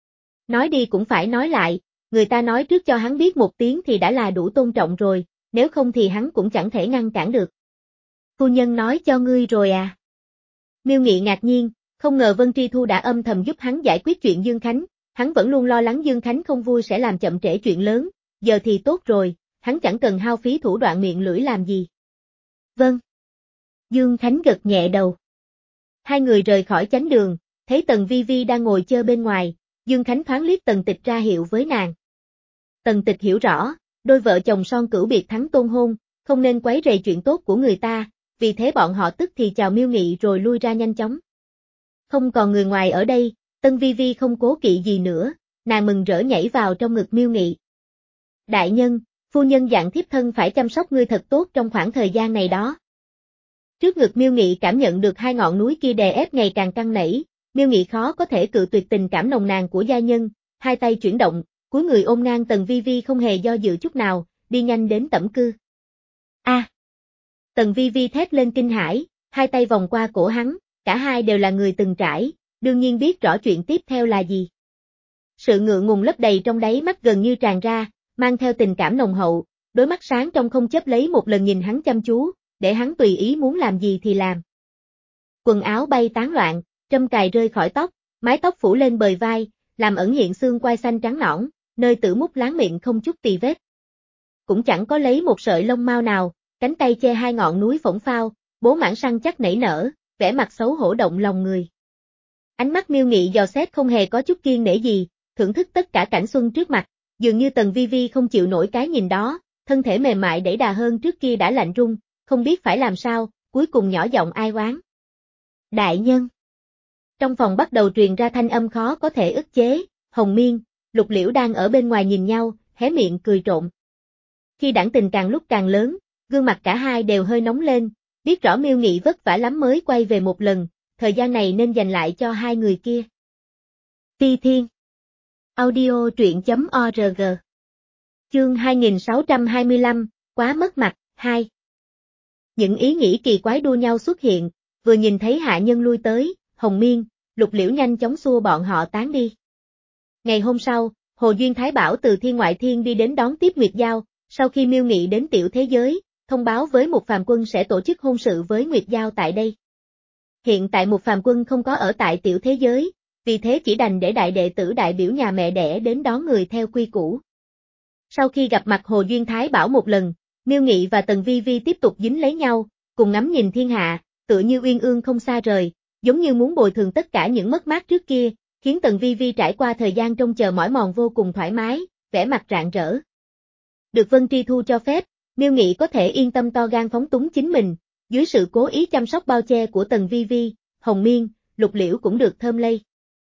Nói đi cũng phải nói lại, người ta nói trước cho hắn biết một tiếng thì đã là đủ tôn trọng rồi, nếu không thì hắn cũng chẳng thể ngăn cản được. Phu nhân nói cho ngươi rồi à? Miêu Nghị ngạc nhiên, không ngờ Vân Tri Thu đã âm thầm giúp hắn giải quyết chuyện Dương Khánh, hắn vẫn luôn lo lắng Dương Khánh không vui sẽ làm chậm trễ chuyện lớn, giờ thì tốt rồi, hắn chẳng cần hao phí thủ đoạn miệng lưỡi làm gì. Vâng. Dương Khánh gật nhẹ đầu. Hai người rời khỏi chánh đường, thấy Tần Vi Vi đang ngồi chơi bên ngoài, Dương Khánh thoáng liếc Tần Tịch ra hiệu với nàng. Tần Tịch hiểu rõ, đôi vợ chồng son cửu biệt thắng tôn hôn, không nên quấy rầy chuyện tốt của người ta, vì thế bọn họ tức thì chào Miêu Nghị rồi lui ra nhanh chóng. Không còn người ngoài ở đây, Tân Vi Vi không cố kỵ gì nữa, nàng mừng rỡ nhảy vào trong ngực Miêu Nghị. Đại nhân, phu nhân dặn thiếp thân phải chăm sóc ngươi thật tốt trong khoảng thời gian này đó. Trước ngực Miêu Nghị cảm nhận được hai ngọn núi kia đè ép ngày càng căng nảy, Miêu Nghị khó có thể cự tuyệt tình cảm nồng nàn của gia nhân, hai tay chuyển động, cúi người ôm ngang Tần Vi Vi không hề do dự chút nào, đi nhanh đến tẩm cư. A! À. Tần Vi Vi thét lên kinh hãi, hai tay vòng qua cổ hắn, cả hai đều là người từng trải, đương nhiên biết rõ chuyện tiếp theo là gì. Sự ngượng ngùng lấp đầy trong đáy mắt gần như tràn ra, mang theo tình cảm nồng hậu, đôi mắt sáng trong không chấp lấy một lần nhìn hắn chăm chú, để hắn tùy ý muốn làm gì thì làm. Quần áo bay tán loạn, trâm cài rơi khỏi tóc, mái tóc phủ lên bờ vai, làm ẩn hiện xương quai xanh trắng nõn, nơi tử mút láng miệng không chút tì vết. Cũng chẳng có lấy một sợi lông mao nào, cánh tay che hai ngọn núi phỏng phao, bố mãn săn chắc nảy nở, vẻ mặt xấu hổ động lòng người. Ánh mắt Miêu Nghị dò xét không hề có chút kiêng nể gì, thưởng thức tất cả cảnh xuân trước mặt, dường như Tần Vi Vi không chịu nổi cái nhìn đó, thân thể mềm mại đẩy đà hơn trước kia đã lạnh run, không biết phải làm sao, cuối cùng nhỏ giọng ai oán. Đại nhân. Trong phòng bắt đầu truyền ra thanh âm khó có thể ức chế, Hồng Miên, Lục Liễu đang ở bên ngoài nhìn nhau, hé miệng cười trộm. Khi đảng tình càng lúc càng lớn, gương mặt cả hai đều hơi nóng lên, biết rõ Miêu Nghị vất vả lắm mới quay về một lần, thời gian này nên dành lại cho hai người kia. Ti Thiên. Audio truyện chấm org. Chương hai nghìn sáu trăm hai mươi lăm, Quá mất mặt. Hai. Những ý nghĩ kỳ quái đua nhau xuất hiện, vừa nhìn thấy hạ nhân lui tới, Hồng Miên, Lục Liễu nhanh chóng xua bọn họ tán đi. Ngày hôm sau, Hồ Duyên Thái Bảo từ thiên ngoại thiên đi đến đón tiếp Nguyệt Giao, sau khi Miêu Nghị đến tiểu thế giới, thông báo với một phàm quân sẽ tổ chức hôn sự với Nguyệt Giao tại đây. Hiện tại một phàm quân không có ở tại tiểu thế giới, vì thế chỉ đành để đại đệ tử đại biểu nhà mẹ đẻ đến đón người theo quy củ. Sau khi gặp mặt Hồ Duyên Thái Bảo một lần, Miêu Nghị và Tần Vi Vi tiếp tục dính lấy nhau, cùng ngắm nhìn thiên hạ, tựa như uyên ương không xa rời, giống như muốn bồi thường tất cả những mất mát trước kia, khiến Tần Vi Vi trải qua thời gian trông chờ mỏi mòn vô cùng thoải mái, vẻ mặt rạng rỡ. Được Vân Tri Thu cho phép, Miêu Nghị có thể yên tâm to gan phóng túng chính mình, dưới sự cố ý chăm sóc bao che của Tần Vi Vi, Hồng Miên, Lục Liễu cũng được thơm lây.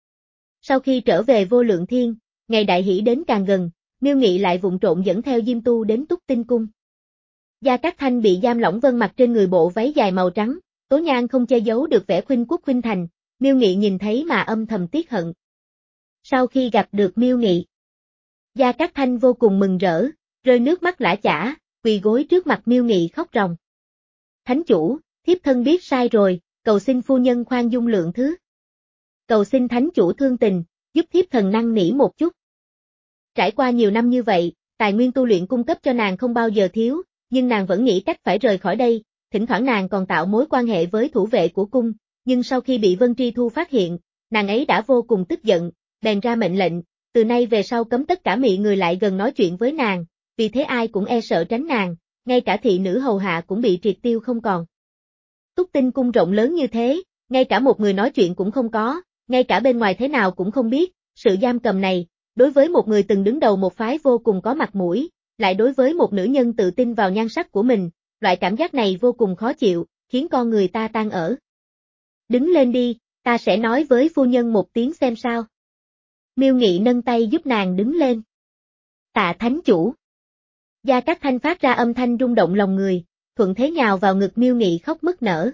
Sau khi trở về Vô Lượng Thiên, ngày đại hỷ đến càng gần, Miêu Nghị lại vụng trộn dẫn theo Diêm Tu đến Túc Tinh Cung. Gia Cát Thanh bị giam lỏng vân mặc trên người bộ váy dài màu trắng, tố nhan không che giấu được vẻ khuynh quốc khuynh thành, Miêu Nghị nhìn thấy mà âm thầm tiếc hận. Sau khi gặp được Miêu Nghị, Gia Cát Thanh vô cùng mừng rỡ, rơi nước mắt lã chã, quỳ gối trước mặt Miêu Nghị khóc ròng. Thánh chủ, thiếp thân biết sai rồi, cầu xin phu nhân khoan dung lượng thứ. Cầu xin thánh chủ thương tình, giúp thiếp thần năn nỉ một chút. Trải qua nhiều năm như vậy, tài nguyên tu luyện cung cấp cho nàng không bao giờ thiếu, nhưng nàng vẫn nghĩ cách phải rời khỏi đây, thỉnh thoảng nàng còn tạo mối quan hệ với thủ vệ của cung, nhưng sau khi bị Vân Tri Thu phát hiện, nàng ấy đã vô cùng tức giận, bèn ra mệnh lệnh, từ nay về sau cấm tất cả mị người lại gần nói chuyện với nàng, vì thế ai cũng e sợ tránh nàng, ngay cả thị nữ hầu hạ cũng bị triệt tiêu không còn. Túc Tinh Cung rộng lớn như thế, ngay cả một người nói chuyện cũng không có, ngay cả bên ngoài thế nào cũng không biết, sự giam cầm này, đối với một người từng đứng đầu một phái vô cùng có mặt mũi, lại đối với một nữ nhân tự tin vào nhan sắc của mình, loại cảm giác này vô cùng khó chịu, khiến con người ta tan ở. Đứng lên đi, ta sẽ nói với phu nhân một tiếng xem sao. Miêu Nghị nâng tay giúp nàng đứng lên. Tạ thánh chủ. Gia Cát Thanh phát ra âm thanh rung động lòng người, thuận thế nhào vào ngực Miêu Nghị khóc nức nở.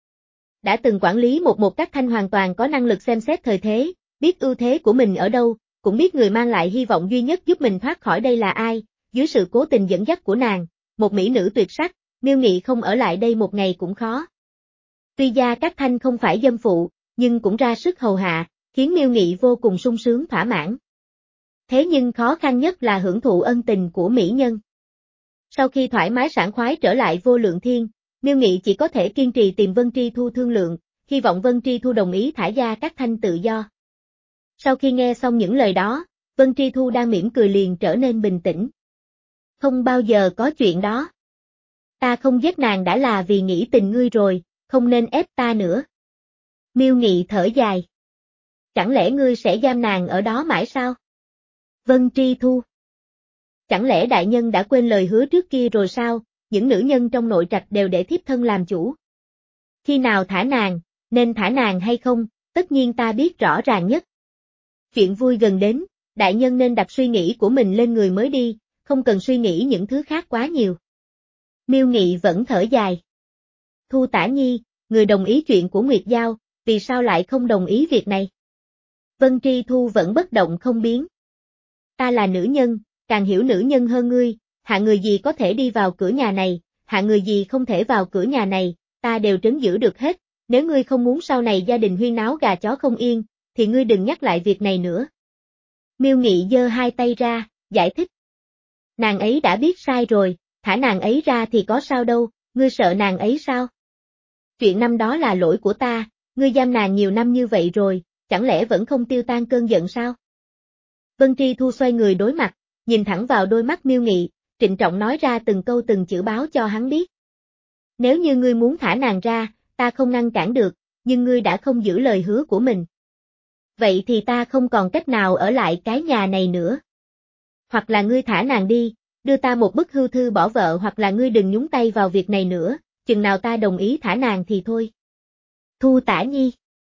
Đã từng quản lý một một Cát Thanh hoàn toàn có năng lực xem xét thời thế, biết ưu thế của mình ở đâu, cũng biết người mang lại hy vọng duy nhất giúp mình thoát khỏi đây là ai, dưới sự cố tình dẫn dắt của nàng, một mỹ nữ tuyệt sắc, Miêu Nghị không ở lại đây một ngày cũng khó. Tuy Gia Cát Thanh không phải dâm phụ, nhưng cũng ra sức hầu hạ, khiến Miêu Nghị vô cùng sung sướng thỏa mãn. Thế nhưng khó khăn nhất là hưởng thụ ân tình của mỹ nhân. Sau khi thoải mái sảng khoái trở lại Vô Lượng Thiên, Miêu Nghị chỉ có thể kiên trì tìm Vân Tri Thu thương lượng, hy vọng Vân Tri Thu đồng ý thả Gia Cát Thanh tự do. Sau khi nghe xong những lời đó, Vân Tri Thu đang mỉm cười liền trở nên bình tĩnh. Không bao giờ có chuyện đó. Ta không giết nàng đã là vì nghĩ tình ngươi rồi, không nên ép ta nữa. Miêu Nghị thở dài. Chẳng lẽ ngươi sẽ giam nàng ở đó mãi sao? Vân Tri Thu. Chẳng lẽ đại nhân đã quên lời hứa trước kia rồi sao, những nữ nhân trong nội trạch đều để thiếp thân làm chủ. Khi nào thả nàng, nên thả nàng hay không, tất nhiên ta biết rõ ràng nhất. Chuyện vui gần đến, đại nhân nên đặt suy nghĩ của mình lên người mới đi, không cần suy nghĩ những thứ khác quá nhiều. Miêu Nghị vẫn thở dài. Thu Tả Nhi, người đồng ý chuyện của Nguyệt Giao, vì sao lại không đồng ý việc này? Vân Tri Thu vẫn bất động không biến. Ta là nữ nhân, càng hiểu nữ nhân hơn ngươi, hạ người gì có thể đi vào cửa nhà này, hạ người gì không thể vào cửa nhà này, ta đều trấn giữ được hết, nếu ngươi không muốn sau này gia đình huyên náo gà chó không yên, thì ngươi đừng nhắc lại việc này nữa. Miêu Nghị giơ hai tay ra, giải thích. Nàng ấy đã biết sai rồi, thả nàng ấy ra thì có sao đâu, ngươi sợ nàng ấy sao? Chuyện năm đó là lỗi của ta, ngươi giam nàng nhiều năm như vậy rồi, chẳng lẽ vẫn không tiêu tan cơn giận sao? Vân Tri Thu xoay người đối mặt, nhìn thẳng vào đôi mắt Miêu Nghị, trịnh trọng nói ra từng câu từng chữ báo cho hắn biết. Nếu như ngươi muốn thả nàng ra, ta không ngăn cản được, nhưng ngươi đã không giữ lời hứa của mình. Vậy thì ta không còn cách nào ở lại cái nhà này nữa. Hoặc là ngươi thả nàng đi, đưa ta một bức hưu thư bỏ vợ hoặc là ngươi đừng nhúng tay vào việc này nữa, chừng nào ta đồng ý thả nàng thì thôi. Thu Tả Nhi.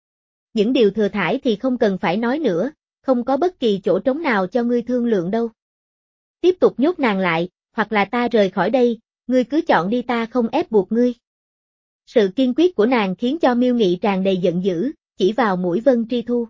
Những điều thừa thãi thì không cần phải nói nữa, không có bất kỳ chỗ trống nào cho ngươi thương lượng đâu. Tiếp tục nhốt nàng lại, hoặc là ta rời khỏi đây, ngươi cứ chọn đi ta không ép buộc ngươi. Sự kiên quyết của nàng khiến cho Miêu Nghị tràn đầy giận dữ, chỉ vào mũi Vân Tri Thu.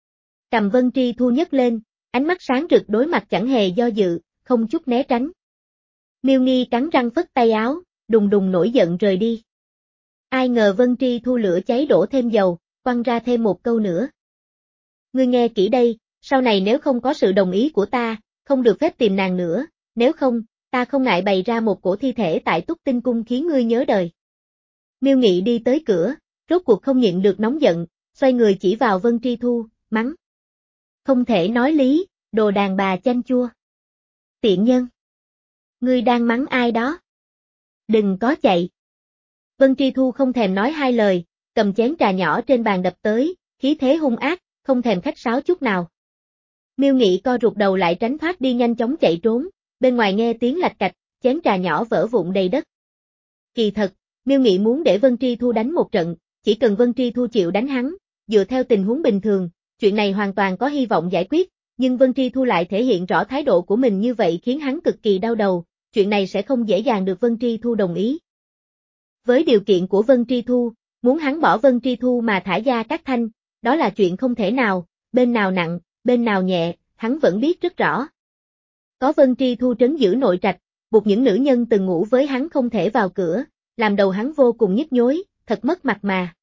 Cầm Vân Tri Thu nhấc lên, ánh mắt sáng rực đối mặt chẳng hề do dự, không chút né tránh. Miêu Nghi cắn răng phất tay áo, đùng đùng nổi giận rời đi. Ai ngờ Vân Tri Thu lửa cháy đổ thêm dầu, quăng ra thêm một câu nữa. Ngươi nghe kỹ đây, sau này nếu không có sự đồng ý của ta, không được phép tìm nàng nữa, nếu không, ta không ngại bày ra một cổ thi thể tại Túc Tinh Cung khiến ngươi nhớ đời. Miêu Nghị đi tới cửa, rốt cuộc không nhịn được nóng giận, xoay người chỉ vào Vân Tri Thu, mắng. Không thể nói lý, đồ đàn bà chanh chua. Tiện nhân. Ngươi đang mắng ai đó? Đừng có chạy. Vân Tri Thu không thèm nói hai lời, cầm chén trà nhỏ trên bàn đập tới, khí thế hung ác, không thèm khách sáo chút nào. Miêu Nghị co rụt đầu lại tránh thoát đi nhanh chóng chạy trốn, bên ngoài nghe tiếng lạch cạch, chén trà nhỏ vỡ vụn đầy đất. Kỳ thật, Miêu Nghị muốn để Vân Tri Thu đánh một trận, chỉ cần Vân Tri Thu chịu đánh hắn, dựa theo tình huống bình thường, chuyện này hoàn toàn có hy vọng giải quyết, nhưng Vân Tri Thu lại thể hiện rõ thái độ của mình như vậy khiến hắn cực kỳ đau đầu, chuyện này sẽ không dễ dàng được Vân Tri Thu đồng ý. Với điều kiện của Vân Tri Thu, muốn hắn bỏ Vân Tri Thu mà thả Gia Cát Thanh, đó là chuyện không thể nào, bên nào nặng, bên nào nhẹ, hắn vẫn biết rất rõ. Có Vân Tri Thu trấn giữ nội trạch, buộc những nữ nhân từng ngủ với hắn không thể vào cửa, làm đầu hắn vô cùng nhức nhối, thật mất mặt mà.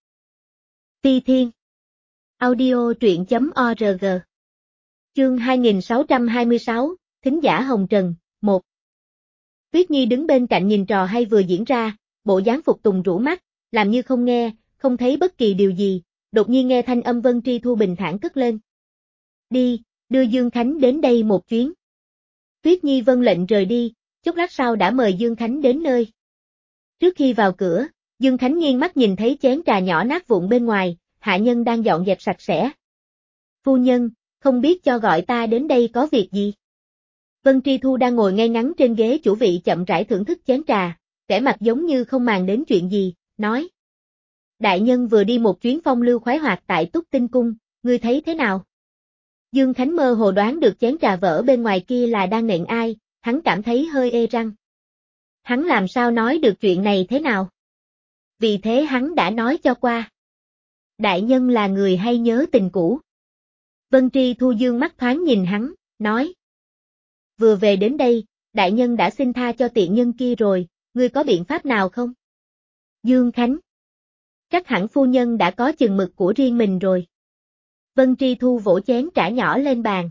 Ti Thiên Audio truyện chấm org Chương hai nghìn sáu trăm hai mươi sáu, Thính giả Hồng Trần, một Tuyết Nhi đứng bên cạnh nhìn trò hay vừa diễn ra, bộ dáng phục tùng rũ mắt, làm như không nghe, không thấy bất kỳ điều gì, đột nhiên nghe thanh âm Vân Tri Thu bình thản cất lên. Đi, đưa Dương Khánh đến đây một chuyến. Tuyết Nhi vâng lệnh rời đi, chốc lát sau đã mời Dương Khánh đến nơi. Trước khi vào cửa, Dương Khánh nghiêng mắt nhìn thấy chén trà nhỏ nát vụn bên ngoài, hạ nhân đang dọn dẹp sạch sẽ. Phu nhân, không biết cho gọi ta đến đây có việc gì? Vân Tri Thu đang ngồi ngay ngắn trên ghế chủ vị chậm rãi thưởng thức chén trà, vẻ mặt giống như không màng đến chuyện gì, nói. Đại nhân vừa đi một chuyến phong lưu khoái hoạt tại Túc Tinh Cung, ngươi thấy thế nào? Dương Khánh mơ hồ đoán được chén trà vỡ bên ngoài kia là đang nện ai, hắn cảm thấy hơi ê răng. Hắn làm sao nói được chuyện này thế nào? Vì thế hắn đã nói cho qua. Đại nhân là người hay nhớ tình cũ. Vân Tri Thu dương mắt thoáng nhìn hắn, nói. Vừa về đến đây, đại nhân đã xin tha cho tiện nhân kia rồi, ngươi có biện pháp nào không? Dương Khánh. Chắc hẳn phu nhân đã có chừng mực của riêng mình rồi. Vân Tri Thu vỗ chén trà nhỏ lên bàn.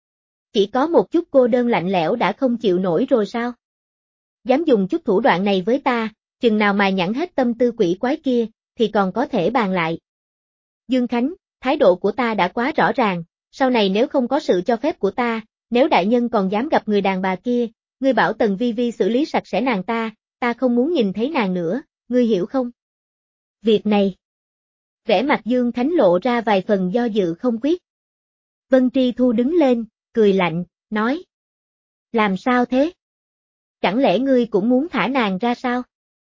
Chỉ có một chút cô đơn lạnh lẽo đã không chịu nổi rồi sao? Dám dùng chút thủ đoạn này với ta, chừng nào mà nhẵn hết tâm tư quỷ quái kia, thì còn có thể bàn lại. Dương Khánh, thái độ của ta đã quá rõ ràng, sau này nếu không có sự cho phép của ta, nếu đại nhân còn dám gặp người đàn bà kia, ngươi bảo Tần Vi Vi xử lý sạch sẽ nàng ta, ta không muốn nhìn thấy nàng nữa, ngươi hiểu không? Việc này. Vẻ mặt Dương Khánh lộ ra vài phần do dự không quyết. Vân Tri Thu đứng lên, cười lạnh, nói. Làm sao thế? Chẳng lẽ ngươi cũng muốn thả nàng ra sao?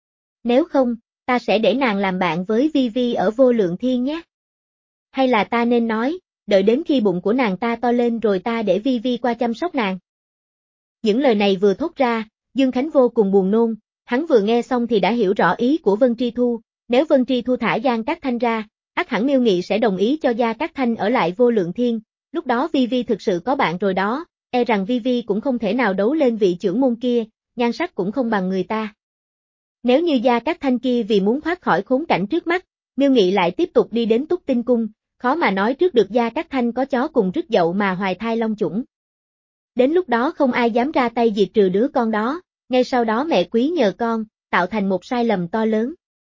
Nếu không, ta sẽ để nàng làm bạn với Vi Vi ở Vô Lượng Thiên nhé. Hay là ta nên nói, đợi đến khi bụng của nàng ta to lên rồi ta để Vi Vi qua chăm sóc nàng. Những lời này vừa thốt ra, Dương Khánh vô cùng buồn nôn, hắn vừa nghe xong thì đã hiểu rõ ý của Vân Tri Thu, nếu Vân Tri Thu thả Gia Cát Thanh ra, ắt hẳn Miêu Nghị sẽ đồng ý cho Gia Cát Thanh ở lại Vô Lượng Thiên, lúc đó Vi Vi thực sự có bạn rồi đó, e rằng Vi Vi cũng không thể nào đấu lên vị trưởng môn kia, nhan sắc cũng không bằng người ta. Nếu như Gia Cát Thanh kia vì muốn thoát khỏi khốn cảnh trước mắt, Miêu Nghị lại tiếp tục đi đến Túc Tinh Cung, khó mà nói trước được Gia Cát Thanh có chó cùng rứt dậu mà hoài thai long chủng. Đến lúc đó không ai dám ra tay diệt trừ đứa con đó, ngay sau đó mẹ quý nhờ con, tạo thành một sai lầm to lớn.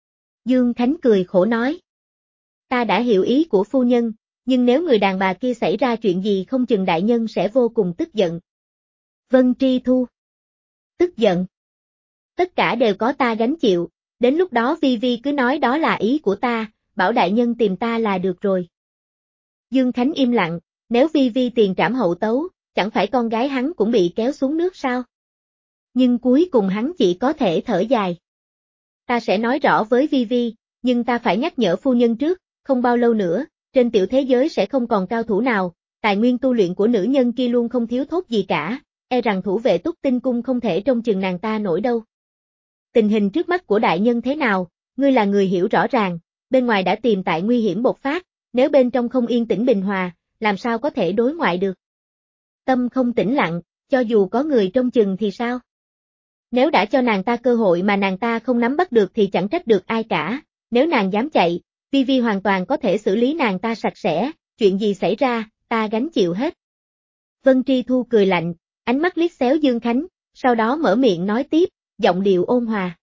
Dương Khánh cười khổ nói. Ta đã hiểu ý của phu nhân, nhưng nếu người đàn bà kia xảy ra chuyện gì không chừng đại nhân sẽ vô cùng tức giận. Vân Tri Thu. Tức giận. Tất cả đều có ta gánh chịu, đến lúc đó Vi Vi cứ nói đó là ý của ta, bảo đại nhân tìm ta là được rồi. Dương Khánh im lặng, nếu Vi Vi tiền trảm hậu tấu, chẳng phải con gái hắn cũng bị kéo xuống nước sao? Nhưng cuối cùng hắn chỉ có thể thở dài. Ta sẽ nói rõ với Vi Vi, nhưng ta phải nhắc nhở phu nhân trước, không bao lâu nữa, trên tiểu thế giới sẽ không còn cao thủ nào, tài nguyên tu luyện của nữ nhân kia luôn không thiếu thốn gì cả, e rằng thủ vệ Túc Tinh Cung không thể trông chừng nàng ta nổi đâu. Tình hình trước mắt của đại nhân thế nào, ngươi là người hiểu rõ ràng, bên ngoài đã tìm tại nguy hiểm bộc phát, nếu bên trong không yên tĩnh bình hòa, làm sao có thể đối ngoại được. Tâm không tĩnh lặng, cho dù có người trông chừng thì sao? Nếu đã cho nàng ta cơ hội mà nàng ta không nắm bắt được thì chẳng trách được ai cả, nếu nàng dám chạy, Vi Vi hoàn toàn có thể xử lý nàng ta sạch sẽ, chuyện gì xảy ra, ta gánh chịu hết. Vân Tri Thu cười lạnh, ánh mắt liếc xéo Dương Khánh, sau đó mở miệng nói tiếp, giọng điệu ôn hòa.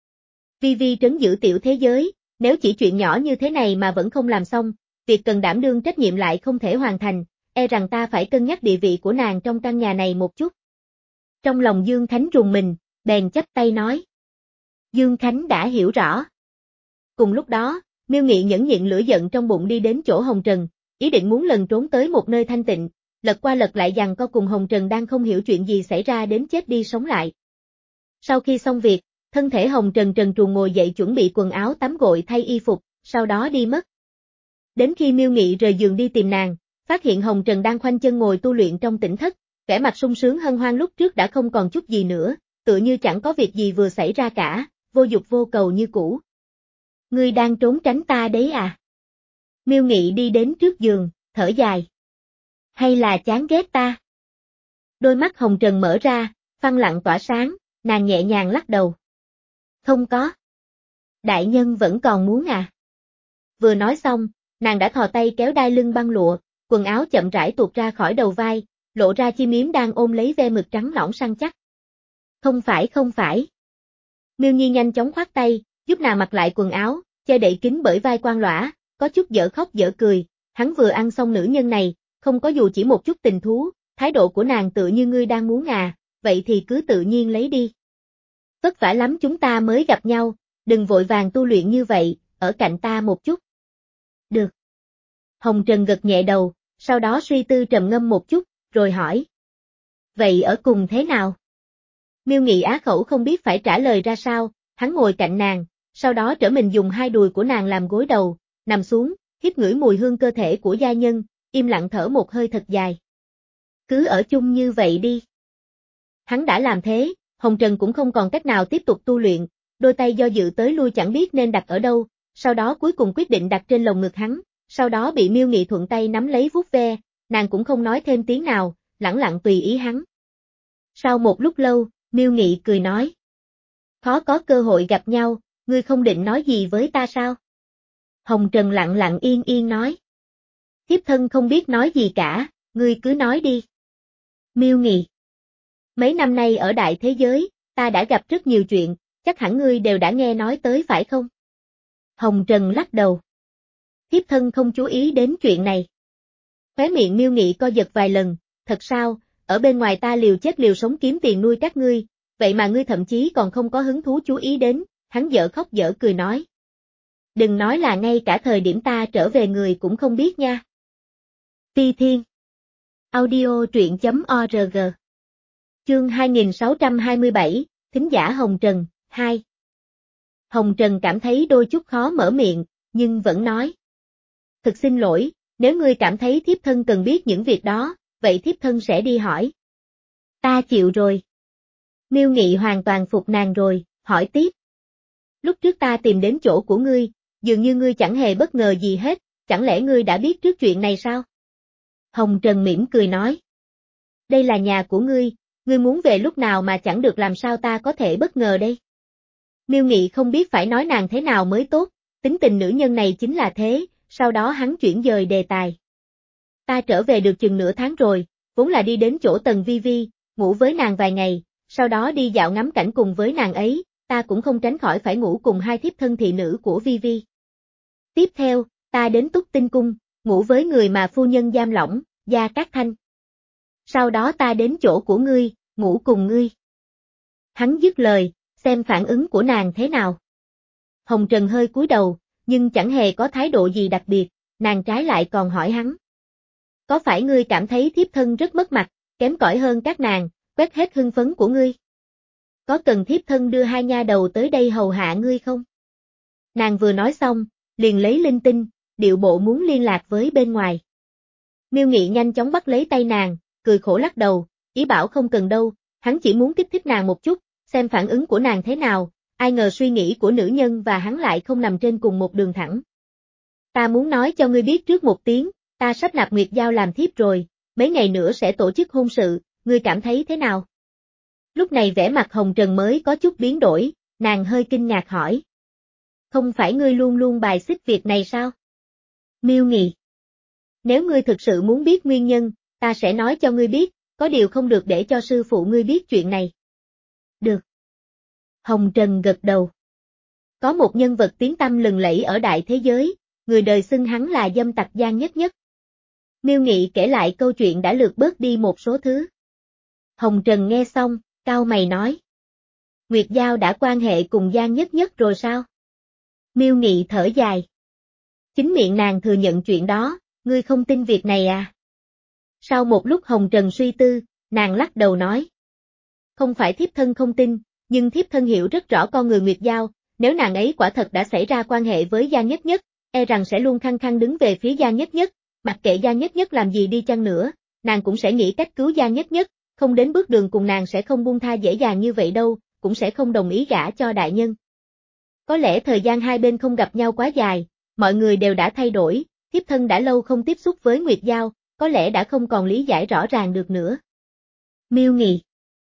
Vi Vi trấn giữ tiểu thế giới, nếu chỉ chuyện nhỏ như thế này mà vẫn không làm xong, việc cần đảm đương trách nhiệm lại không thể hoàn thành, e rằng ta phải cân nhắc địa vị của nàng trong căn nhà này một chút. Trong lòng Dương Khánh rùng mình, bèn chắp tay nói. Dương Khánh đã hiểu rõ. Cùng lúc đó, Miêu Nghị nhẫn nhịn lửa giận trong bụng đi đến chỗ Hồng Trần, ý định muốn lần trốn tới một nơi thanh tịnh, lật qua lật lại giằng co cùng Hồng Trần đang không hiểu chuyện gì xảy ra đến chết đi sống lại. Sau khi xong việc, thân thể Hồng Trần trần truồng ngồi dậy chuẩn bị quần áo tắm gội thay y phục, sau đó đi mất. Đến khi Miêu Nghị rời giường đi tìm nàng, phát hiện Hồng Trần đang khoanh chân ngồi tu luyện trong tĩnh thất, vẻ mặt sung sướng hân hoan lúc trước đã không còn chút gì nữa, tựa như chẳng có việc gì vừa xảy ra cả, vô dục vô cầu như cũ. Ngươi đang trốn tránh ta đấy à? Miêu Nghị đi đến trước giường, thở dài. Hay là chán ghét ta? Đôi mắt Hồng Trần mở ra, phăng lặng tỏa sáng, nàng nhẹ nhàng lắc đầu. Không có. Đại nhân vẫn còn muốn à? Vừa nói xong, nàng đã thò tay kéo đai lưng băng lụa, quần áo chậm rãi tuột ra khỏi đầu vai, lộ ra chim yếm đang ôm lấy ve mực trắng nõn săn chắc. Không phải không phải. Miêu Nhi nhanh chóng khoát tay, giúp nàng mặc lại quần áo, che đậy kín bởi vai quan lõa, có chút dở khóc dở cười, hắn vừa ăn xong nữ nhân này, không có dù chỉ một chút tình thú, thái độ của nàng tựa như ngươi đang muốn à, vậy thì cứ tự nhiên lấy đi. Vất vả lắm chúng ta mới gặp nhau, đừng vội vàng tu luyện như vậy, ở cạnh ta một chút. Được. Hồng Trần gật nhẹ đầu, sau đó suy tư trầm ngâm một chút, rồi hỏi. Vậy ở cùng thế nào? Miêu Nghị á khẩu không biết phải trả lời ra sao, hắn ngồi cạnh nàng, sau đó trở mình dùng hai đùi của nàng làm gối đầu, nằm xuống, hít ngửi mùi hương cơ thể của gia nhân, im lặng thở một hơi thật dài. Cứ ở chung như vậy đi. Hắn đã làm thế, Hồng Trần cũng không còn cách nào tiếp tục tu luyện, đôi tay do dự tới lui chẳng biết nên đặt ở đâu, sau đó cuối cùng quyết định đặt trên lồng ngực hắn, sau đó bị Miêu Nghị thuận tay nắm lấy vuốt ve, nàng cũng không nói thêm tiếng nào, lẳng lặng tùy ý hắn. Sau một lúc lâu, Miêu Nghị cười nói. Khó có cơ hội gặp nhau, ngươi không định nói gì với ta sao? Hồng Trần lặng lặng yên yên nói. Thiếp thân không biết nói gì cả, ngươi cứ nói đi. Miêu Nghị. Mấy năm nay ở đại thế giới, ta đã gặp rất nhiều chuyện, chắc hẳn ngươi đều đã nghe nói tới phải không? Hồng Trần lắc đầu. Thiếp thân không chú ý đến chuyện này. Khóe miệng Miêu Nghị co giật vài lần, thật sao, ở bên ngoài ta liều chết liều sống kiếm tiền nuôi các ngươi, vậy mà ngươi thậm chí còn không có hứng thú chú ý đến, hắn dở khóc dở cười nói. Đừng nói là ngay cả thời điểm ta trở về người cũng không biết nha. Ti Thiên. Audio truyện chấm org. Chương hai nghìn sáu trăm hai mươi bảy, Thính giả Hồng Trần, hai. Hồng Trần cảm thấy đôi chút khó mở miệng, nhưng vẫn nói. Thực xin lỗi, nếu ngươi cảm thấy thiếp thân cần biết những việc đó, vậy thiếp thân sẽ đi hỏi. Ta chịu rồi. Miêu Nghị hoàn toàn phục nàng rồi, hỏi tiếp. Lúc trước ta tìm đến chỗ của ngươi, dường như ngươi chẳng hề bất ngờ gì hết, chẳng lẽ ngươi đã biết trước chuyện này sao? Hồng Trần mỉm cười nói. Đây là nhà của ngươi, ngươi muốn về lúc nào mà chẳng được làm sao ta có thể bất ngờ đây? Miêu Nghị không biết phải nói nàng thế nào mới tốt, tính tình nữ nhân này chính là thế, sau đó hắn chuyển dời đề tài. Ta trở về được chừng nửa tháng rồi, vốn là đi đến chỗ Tần Vi Vi, ngủ với nàng vài ngày, sau đó đi dạo ngắm cảnh cùng với nàng ấy, ta cũng không tránh khỏi phải ngủ cùng hai thiếp thân thị nữ của Vi Vi. Tiếp theo, ta đến Túc Tinh Cung, ngủ với người mà phu nhân giam lỏng, Gia Cát Thanh. Sau đó ta đến chỗ của ngươi, ngủ cùng ngươi. Hắn dứt lời, xem phản ứng của nàng thế nào. Hồng Trần hơi cúi đầu, nhưng chẳng hề có thái độ gì đặc biệt, nàng trái lại còn hỏi hắn. Có phải ngươi cảm thấy thiếp thân rất mất mặt, kém cỏi hơn các nàng, quét hết hưng phấn của ngươi? Có cần thiếp thân đưa hai nha đầu tới đây hầu hạ ngươi không? Nàng vừa nói xong, liền lấy linh tinh, điệu bộ muốn liên lạc với bên ngoài. Miêu Nghị nhanh chóng bắt lấy tay nàng, cười khổ lắc đầu, ý bảo không cần đâu, hắn chỉ muốn kích thích nàng một chút, xem phản ứng của nàng thế nào, ai ngờ suy nghĩ của nữ nhân và hắn lại không nằm trên cùng một đường thẳng. Ta muốn nói cho ngươi biết trước một tiếng, ta sắp nạp Nguyệt Giao làm thiếp rồi, mấy ngày nữa sẽ tổ chức hôn sự, ngươi cảm thấy thế nào? Lúc này vẻ mặt Hồng Trần mới có chút biến đổi, nàng hơi kinh ngạc hỏi. Không phải ngươi luôn luôn bài xích việc này sao? Miêu Nghị. Nếu ngươi thực sự muốn biết nguyên nhân, ta sẽ nói cho ngươi biết, có điều không được để cho sư phụ ngươi biết chuyện này. Được. Hồng Trần gật đầu. Có một nhân vật tiếng tăm lừng lẫy ở đại thế giới, người đời xưng hắn là dâm tặc Giang Nhất Nhất. Miêu Nghị kể lại câu chuyện đã lược bớt đi một số thứ. Hồng Trần nghe xong, cau mày nói. Nguyệt Giao đã quan hệ cùng Giang Nhất Nhất rồi sao? Miêu Nghị thở dài. Chính miệng nàng thừa nhận chuyện đó, ngươi không tin việc này à? Sau một lúc Hồng Trần suy tư, nàng lắc đầu nói. Không phải thiếp thân không tin, nhưng thiếp thân hiểu rất rõ con người Nguyệt Giao, nếu nàng ấy quả thật đã xảy ra quan hệ với Giang Nhất Nhất, e rằng sẽ luôn khăng khăng đứng về phía Giang Nhất Nhất, mặc kệ Giang Nhất Nhất làm gì đi chăng nữa, nàng cũng sẽ nghĩ cách cứu Giang Nhất Nhất, không đến bước đường cùng nàng sẽ không buông tha dễ dàng như vậy đâu, cũng sẽ không đồng ý gả cho đại nhân. Có lẽ thời gian hai bên không gặp nhau quá dài, mọi người đều đã thay đổi, thiếp thân đã lâu không tiếp xúc với Nguyệt Giao, có lẽ đã không còn lý giải rõ ràng được nữa. Miêu Nghị.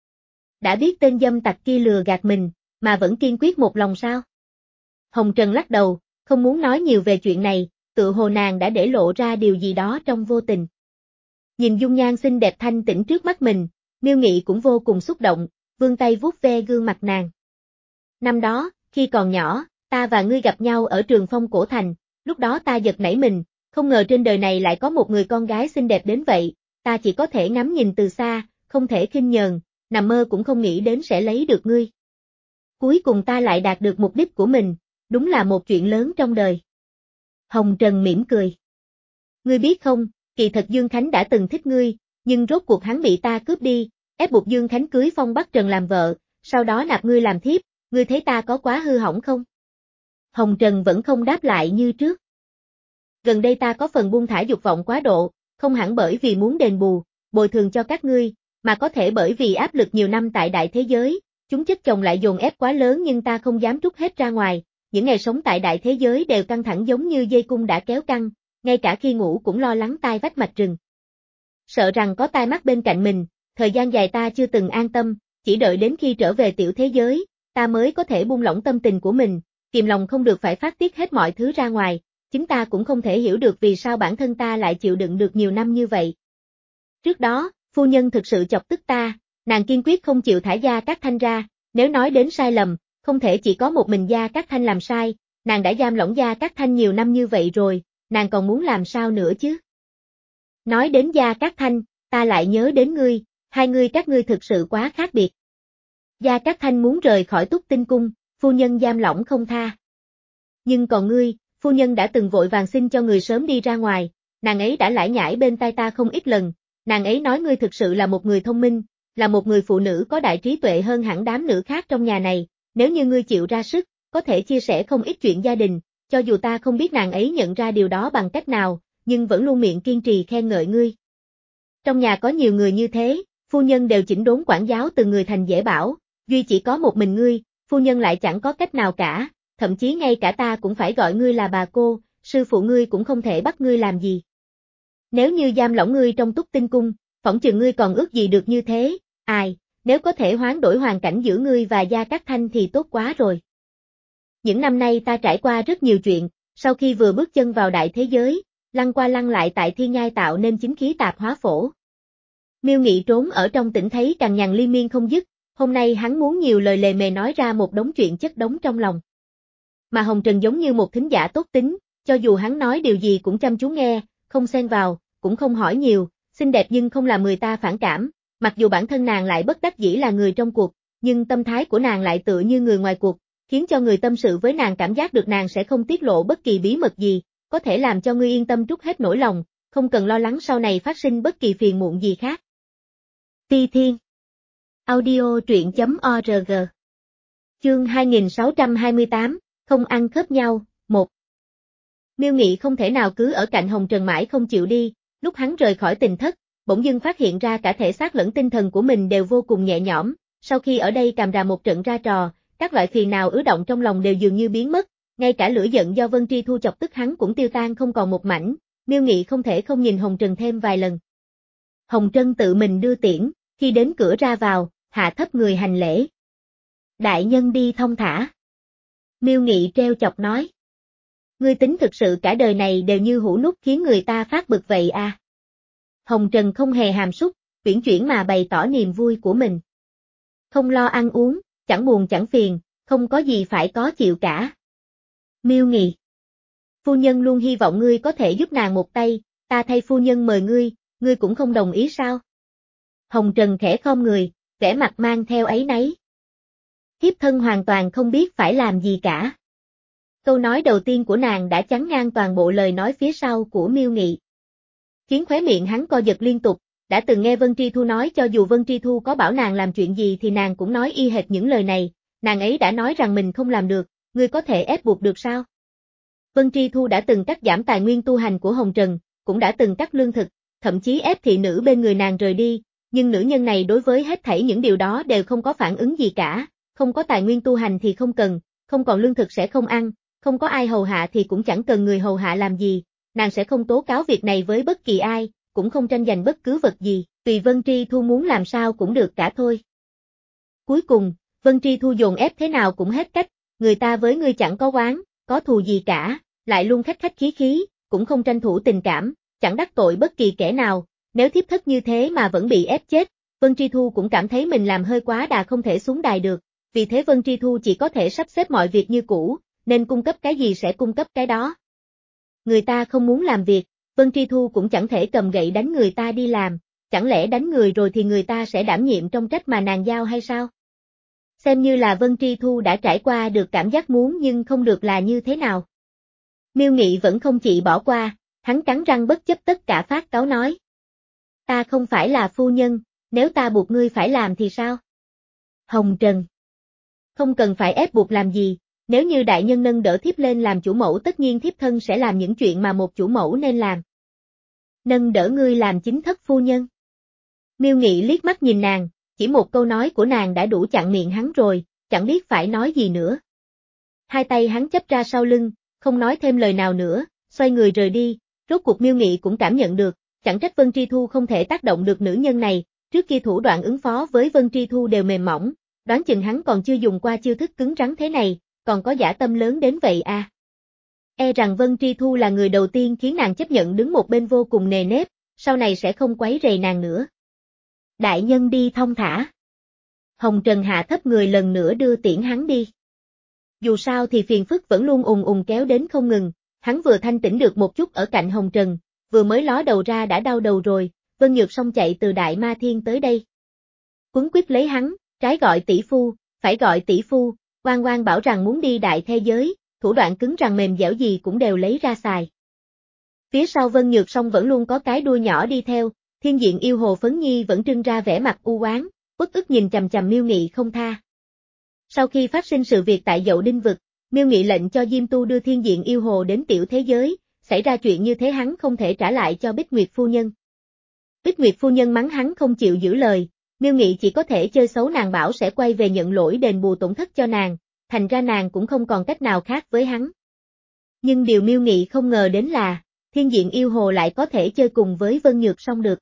Đã biết tên dâm tặc kia lừa gạt mình, mà vẫn kiên quyết một lòng sao? Hồng Trần lắc đầu, không muốn nói nhiều về chuyện này, tự hồ nàng đã để lộ ra điều gì đó trong vô tình. Nhìn dung nhan xinh đẹp thanh tĩnh trước mắt mình, Miêu Nghị cũng vô cùng xúc động, vươn tay vuốt ve gương mặt nàng. Năm đó, khi còn nhỏ, ta và ngươi gặp nhau ở trường Phong Cổ Thành, lúc đó ta giật nảy mình, không ngờ trên đời này lại có một người con gái xinh đẹp đến vậy, ta chỉ có thể ngắm nhìn từ xa, không thể khinh nhờn, nằm mơ cũng không nghĩ đến sẽ lấy được ngươi. Cuối cùng ta lại đạt được mục đích của mình, đúng là một chuyện lớn trong đời. Hồng Trần mỉm cười. Ngươi biết không, kỳ thật Dương Khánh đã từng thích ngươi, nhưng rốt cuộc hắn bị ta cướp đi, ép buộc Dương Khánh cưới Phong Bắc Trần làm vợ, sau đó nạp ngươi làm thiếp, ngươi thấy ta có quá hư hỏng không? Hồng Trần vẫn không đáp lại như trước. Gần đây ta có phần buông thả dục vọng quá độ, không hẳn bởi vì muốn đền bù, bồi thường cho các ngươi, mà có thể bởi vì áp lực nhiều năm tại đại thế giới, chúng chất chồng lại dồn ép quá lớn nhưng ta không dám trút hết ra ngoài, những ngày sống tại đại thế giới đều căng thẳng giống như dây cung đã kéo căng, ngay cả khi ngủ cũng lo lắng tai vách mạch rừng. Sợ rằng có tai mắt bên cạnh mình, thời gian dài ta chưa từng an tâm, chỉ đợi đến khi trở về tiểu thế giới, ta mới có thể buông lỏng tâm tình của mình, kìm lòng không được phải phát tiết hết mọi thứ ra ngoài, chính ta cũng không thể hiểu được vì sao bản thân ta lại chịu đựng được nhiều năm như vậy. Trước đó, phu nhân thực sự chọc tức ta, nàng kiên quyết không chịu thả Gia Cát Thanh ra, nếu nói đến sai lầm, không thể chỉ có một mình Gia Cát Thanh làm sai, nàng đã giam lỏng Gia Cát Thanh nhiều năm như vậy rồi, nàng còn muốn làm sao nữa chứ? Nói đến Gia Cát Thanh, ta lại nhớ đến ngươi, hai ngươi các ngươi thực sự quá khác biệt. Gia Cát Thanh muốn rời khỏi Túc Tinh Cung, phu nhân giam lỏng không tha. Nhưng còn ngươi, phu nhân đã từng vội vàng xin cho người sớm đi ra ngoài, nàng ấy đã lải nhải bên tai ta không ít lần, nàng ấy nói ngươi thực sự là một người thông minh, là một người phụ nữ có đại trí tuệ hơn hẳn đám nữ khác trong nhà này, nếu như ngươi chịu ra sức, có thể chia sẻ không ít chuyện gia đình, cho dù ta không biết nàng ấy nhận ra điều đó bằng cách nào, nhưng vẫn luôn miệng kiên trì khen ngợi ngươi. Trong nhà có nhiều người như thế, phu nhân đều chỉnh đốn quản giáo từng người thành dễ bảo, duy chỉ có một mình ngươi, phu nhân lại chẳng có cách nào cả, thậm chí ngay cả ta cũng phải gọi ngươi là bà cô, sư phụ ngươi cũng không thể bắt ngươi làm gì. Nếu như giam lỏng ngươi trong Túc Tinh Cung, phỏng chừng ngươi còn ước gì được như thế, ai, nếu có thể hoán đổi hoàn cảnh giữa ngươi và Gia Cát Thanh thì tốt quá rồi. Những năm nay ta trải qua rất nhiều chuyện, sau khi vừa bước chân vào đại thế giới, lăn qua lăn lại tại thiên nhai tạo nên chính khí tạp hóa phổ. Miêu Nghị trốn ở trong tỉnh thấy cằn nhằn liên miên không dứt, hôm nay hắn muốn nhiều lời lề mề nói ra một đống chuyện chất đống trong lòng. Mà Hồng Trần giống như một thính giả tốt tính, cho dù hắn nói điều gì cũng chăm chú nghe, không xen vào, cũng không hỏi nhiều, xinh đẹp nhưng không làm người ta phản cảm, mặc dù bản thân nàng lại bất đắc dĩ là người trong cuộc, nhưng tâm thái của nàng lại tựa như người ngoài cuộc, khiến cho người tâm sự với nàng cảm giác được nàng sẽ không tiết lộ bất kỳ bí mật gì, có thể làm cho ngươi yên tâm trút hết nỗi lòng, không cần lo lắng sau này phát sinh bất kỳ phiền muộn gì khác. Ti Thiên Audio truyện chấm org Chương hai nghìn sáu trăm hai mươi tám, không ăn khớp nhau, một Miêu Nghị không thể nào cứ ở cạnh Hồng Trần mãi không chịu đi, lúc hắn rời khỏi Tình Thất, bỗng dưng phát hiện ra cả thể xác lẫn tinh thần của mình đều vô cùng nhẹ nhõm, sau khi ở đây càm rà một trận ra trò, các loại phiền nào ứ động trong lòng đều dường như biến mất, ngay cả lửa giận do Vân Tri Thu chọc tức hắn cũng tiêu tan không còn một mảnh, Miêu Nghị không thể không nhìn Hồng Trần thêm vài lần. Hồng Trân tự mình đưa tiễn, khi đến cửa ra vào, hạ thấp người hành lễ. Đại nhân đi thong thả. Miêu Nghị treo chọc nói. Ngươi tính thực sự cả đời này đều như hũ nút khiến người ta phát bực vậy à? Hồng Trần không hề hàm súc, uyển chuyển mà bày tỏ niềm vui của mình. Không lo ăn uống, chẳng buồn chẳng phiền, không có gì phải có chịu cả. Miêu Nghị. Phu nhân luôn hy vọng ngươi có thể giúp nàng một tay, ta thay phu nhân mời ngươi, ngươi cũng không đồng ý sao? Hồng Trần khẽ khom người, vẻ mặt mang theo áy náy. Thiếp thân hoàn toàn không biết phải làm gì cả. Câu nói đầu tiên của nàng đã chắn ngang toàn bộ lời nói phía sau của Miêu Nghị. Khiến khóe miệng hắn co giật liên tục, đã từng nghe Vân Tri Thu nói cho dù Vân Tri Thu có bảo nàng làm chuyện gì thì nàng cũng nói y hệt những lời này, nàng ấy đã nói rằng mình không làm được, ngươi có thể ép buộc được sao? Vân Tri Thu đã từng cắt giảm tài nguyên tu hành của Hồng Trần, cũng đã từng cắt lương thực, thậm chí ép thị nữ bên người nàng rời đi, nhưng nữ nhân này đối với hết thảy những điều đó đều không có phản ứng gì cả, không có tài nguyên tu hành thì không cần, không còn lương thực sẽ không ăn, không có ai hầu hạ thì cũng chẳng cần người hầu hạ làm gì, nàng sẽ không tố cáo việc này với bất kỳ ai, cũng không tranh giành bất cứ vật gì, tùy Vân Tri Thu muốn làm sao cũng được cả thôi. Cuối cùng, Vân Tri Thu dồn ép thế nào cũng hết cách, người ta với ngươi chẳng có oán, có thù gì cả, lại luôn khách khách khí khí, cũng không tranh thủ tình cảm, chẳng đắc tội bất kỳ kẻ nào, nếu thiếp thất như thế mà vẫn bị ép chết, Vân Tri Thu cũng cảm thấy mình làm hơi quá đà không thể xuống đài được, vì thế Vân Tri Thu chỉ có thể sắp xếp mọi việc như cũ, nên cung cấp cái gì sẽ cung cấp cái đó. Người ta không muốn làm việc, Vân Tri Thu cũng chẳng thể cầm gậy đánh người ta đi làm, chẳng lẽ đánh người rồi thì người ta sẽ đảm nhiệm trong trách mà nàng giao hay sao? Xem như là Vân Tri Thu đã trải qua được cảm giác muốn nhưng không được là như thế nào. Miêu Nghị vẫn không chịu bỏ qua, hắn cắn răng bất chấp tất cả phát cáo nói. Ta không phải là phu nhân, nếu ta buộc ngươi phải làm thì sao? Hồng Trần. Không cần phải ép buộc làm gì, nếu như đại nhân nâng đỡ thiếp lên làm chủ mẫu tất nhiên thiếp thân sẽ làm những chuyện mà một chủ mẫu nên làm. Nâng đỡ ngươi làm chính thất phu nhân. Miêu Nghị liếc mắt nhìn nàng, chỉ một câu nói của nàng đã đủ chặn miệng hắn rồi, chẳng biết phải nói gì nữa. Hai tay hắn chắp ra sau lưng, không nói thêm lời nào nữa, xoay người rời đi, rốt cuộc Miêu Nghị cũng cảm nhận được, chẳng trách Vân Tri Thu không thể tác động được nữ nhân này, trước kia thủ đoạn ứng phó với Vân Tri Thu đều mềm mỏng, đoán chừng hắn còn chưa dùng qua chiêu thức cứng rắn thế này, còn có dã tâm lớn đến vậy à. E rằng Vân Tri Thu là người đầu tiên khiến nàng chấp nhận đứng một bên vô cùng nề nếp, sau này sẽ không quấy rầy nàng nữa. Đại nhân đi thong thả. Hồng Trần hạ thấp người lần nữa đưa tiễn hắn đi. Dù sao thì phiền phức vẫn luôn ùn ùn kéo đến không ngừng, hắn vừa thanh tĩnh được một chút ở cạnh Hồng Trần, vừa mới ló đầu ra đã đau đầu rồi, Vân Nhược Song chạy từ Đại Ma Thiên tới đây. Quấn quýt lấy hắn, trái gọi tỷ phu, phải gọi tỷ phu, oan oan bảo rằng muốn đi đại thế giới, thủ đoạn cứng rắn mềm dẻo gì cũng đều lấy ra xài. Phía sau Vân Nhược Song vẫn luôn có cái đuôi nhỏ đi theo, Thiên Diện Yêu Hồ Phấn Nhi vẫn trưng ra vẻ mặt u oán, uất ức nhìn chằm chằm Miêu Nghị không tha. Sau khi phát sinh sự việc tại Dậu Đinh Vực, Miêu Nghị lệnh cho Diêm Tu đưa Thiên Diện Yêu Hồ đến tiểu thế giới, xảy ra chuyện như thế hắn không thể trả lại cho Bích Nguyệt phu nhân. Bích Nguyệt phu nhân mắng hắn không chịu giữ lời, Miêu Nghị chỉ có thể chơi xấu nàng bảo sẽ quay về nhận lỗi đền bù tổn thất cho nàng, thành ra nàng cũng không còn cách nào khác với hắn. Nhưng điều Miêu Nghị không ngờ đến là, Thiên Diện Yêu Hồ lại có thể chơi cùng với Vân Nhược Song được.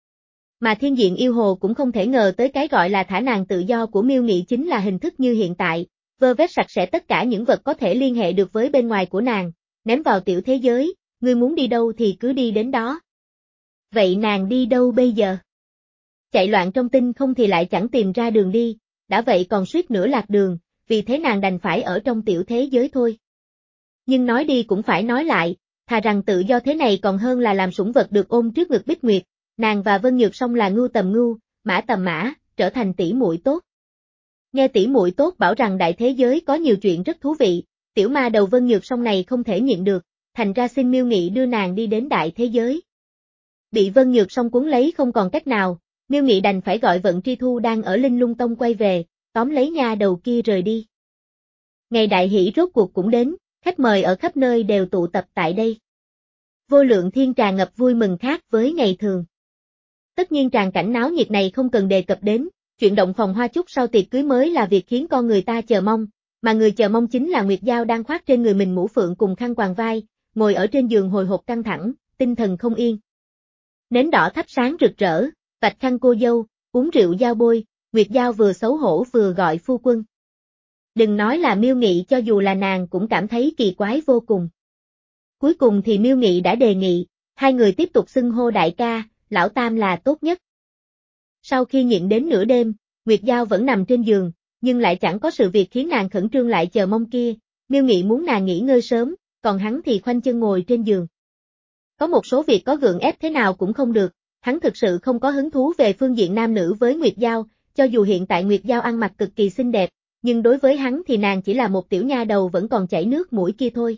Mà Thiên Diện Yêu Hồ cũng không thể ngờ tới cái gọi là thả nàng tự do của Miêu Nghị chính là hình thức như hiện tại, vơ vét sạch sẽ tất cả những vật có thể liên hệ được với bên ngoài của nàng, ném vào tiểu thế giới, ngươi muốn đi đâu thì cứ đi đến đó. Vậy nàng đi đâu bây giờ? Chạy loạn trong tinh không thì lại chẳng tìm ra đường đi, đã vậy còn suýt nữa lạc đường, vì thế nàng đành phải ở trong tiểu thế giới thôi. Nhưng nói đi cũng phải nói lại, thà rằng tự do thế này còn hơn là làm sủng vật được ôm trước ngực Bích Nguyệt, nàng và Vân Nhược Song là ngưu tầm ngưu, mã tầm mã, trở thành tỷ muội tốt. Nghe tỷ muội tốt bảo rằng đại thế giới có nhiều chuyện rất thú vị, tiểu ma đầu Vân Nhược Song này không thể nhịn được, thành ra xin Miêu Nghị đưa nàng đi đến đại thế giới. Bị Vân Nhược Song cuốn lấy không còn cách nào, Miêu Nghị đành phải gọi Vận Tri Thu đang ở Linh Lung Tông quay về, tóm lấy nha đầu kia rời đi. Ngày đại hỷ rốt cuộc cũng đến, khách mời ở khắp nơi đều tụ tập tại đây. Vô lượng thiên trà ngập vui mừng khác với ngày thường. Tất nhiên tràng cảnh náo nhiệt này không cần đề cập đến, chuyện động phòng hoa chúc sau tiệc cưới mới là việc khiến con người ta chờ mong, mà người chờ mong chính là Nguyệt Giao đang khoác trên người mình mũ phượng cùng khăn quàng vai, ngồi ở trên giường hồi hộp căng thẳng, tinh thần không yên. Nến đỏ thắp sáng rực rỡ, vạch khăn cô dâu, uống rượu giao bôi, Nguyệt Giao vừa xấu hổ vừa gọi phu quân. Đừng nói là Miêu Nghị, cho dù là nàng cũng cảm thấy kỳ quái vô cùng. Cuối cùng thì Miêu Nghị đã đề nghị, hai người tiếp tục xưng hô đại ca, lão tam là tốt nhất. Sau khi nhịn đến nửa đêm, Nguyệt Giao vẫn nằm trên giường, nhưng lại chẳng có sự việc khiến nàng khẩn trương lại chờ mong kia. Miêu Nghị muốn nàng nghỉ ngơi sớm, còn hắn thì khoanh chân ngồi trên giường. Có một số việc có gượng ép thế nào cũng không được, hắn thực sự không có hứng thú về phương diện nam nữ với Nguyệt Giao, cho dù hiện tại Nguyệt Giao ăn mặc cực kỳ xinh đẹp, nhưng đối với hắn thì nàng chỉ là một tiểu nha đầu vẫn còn chảy nước mũi kia thôi.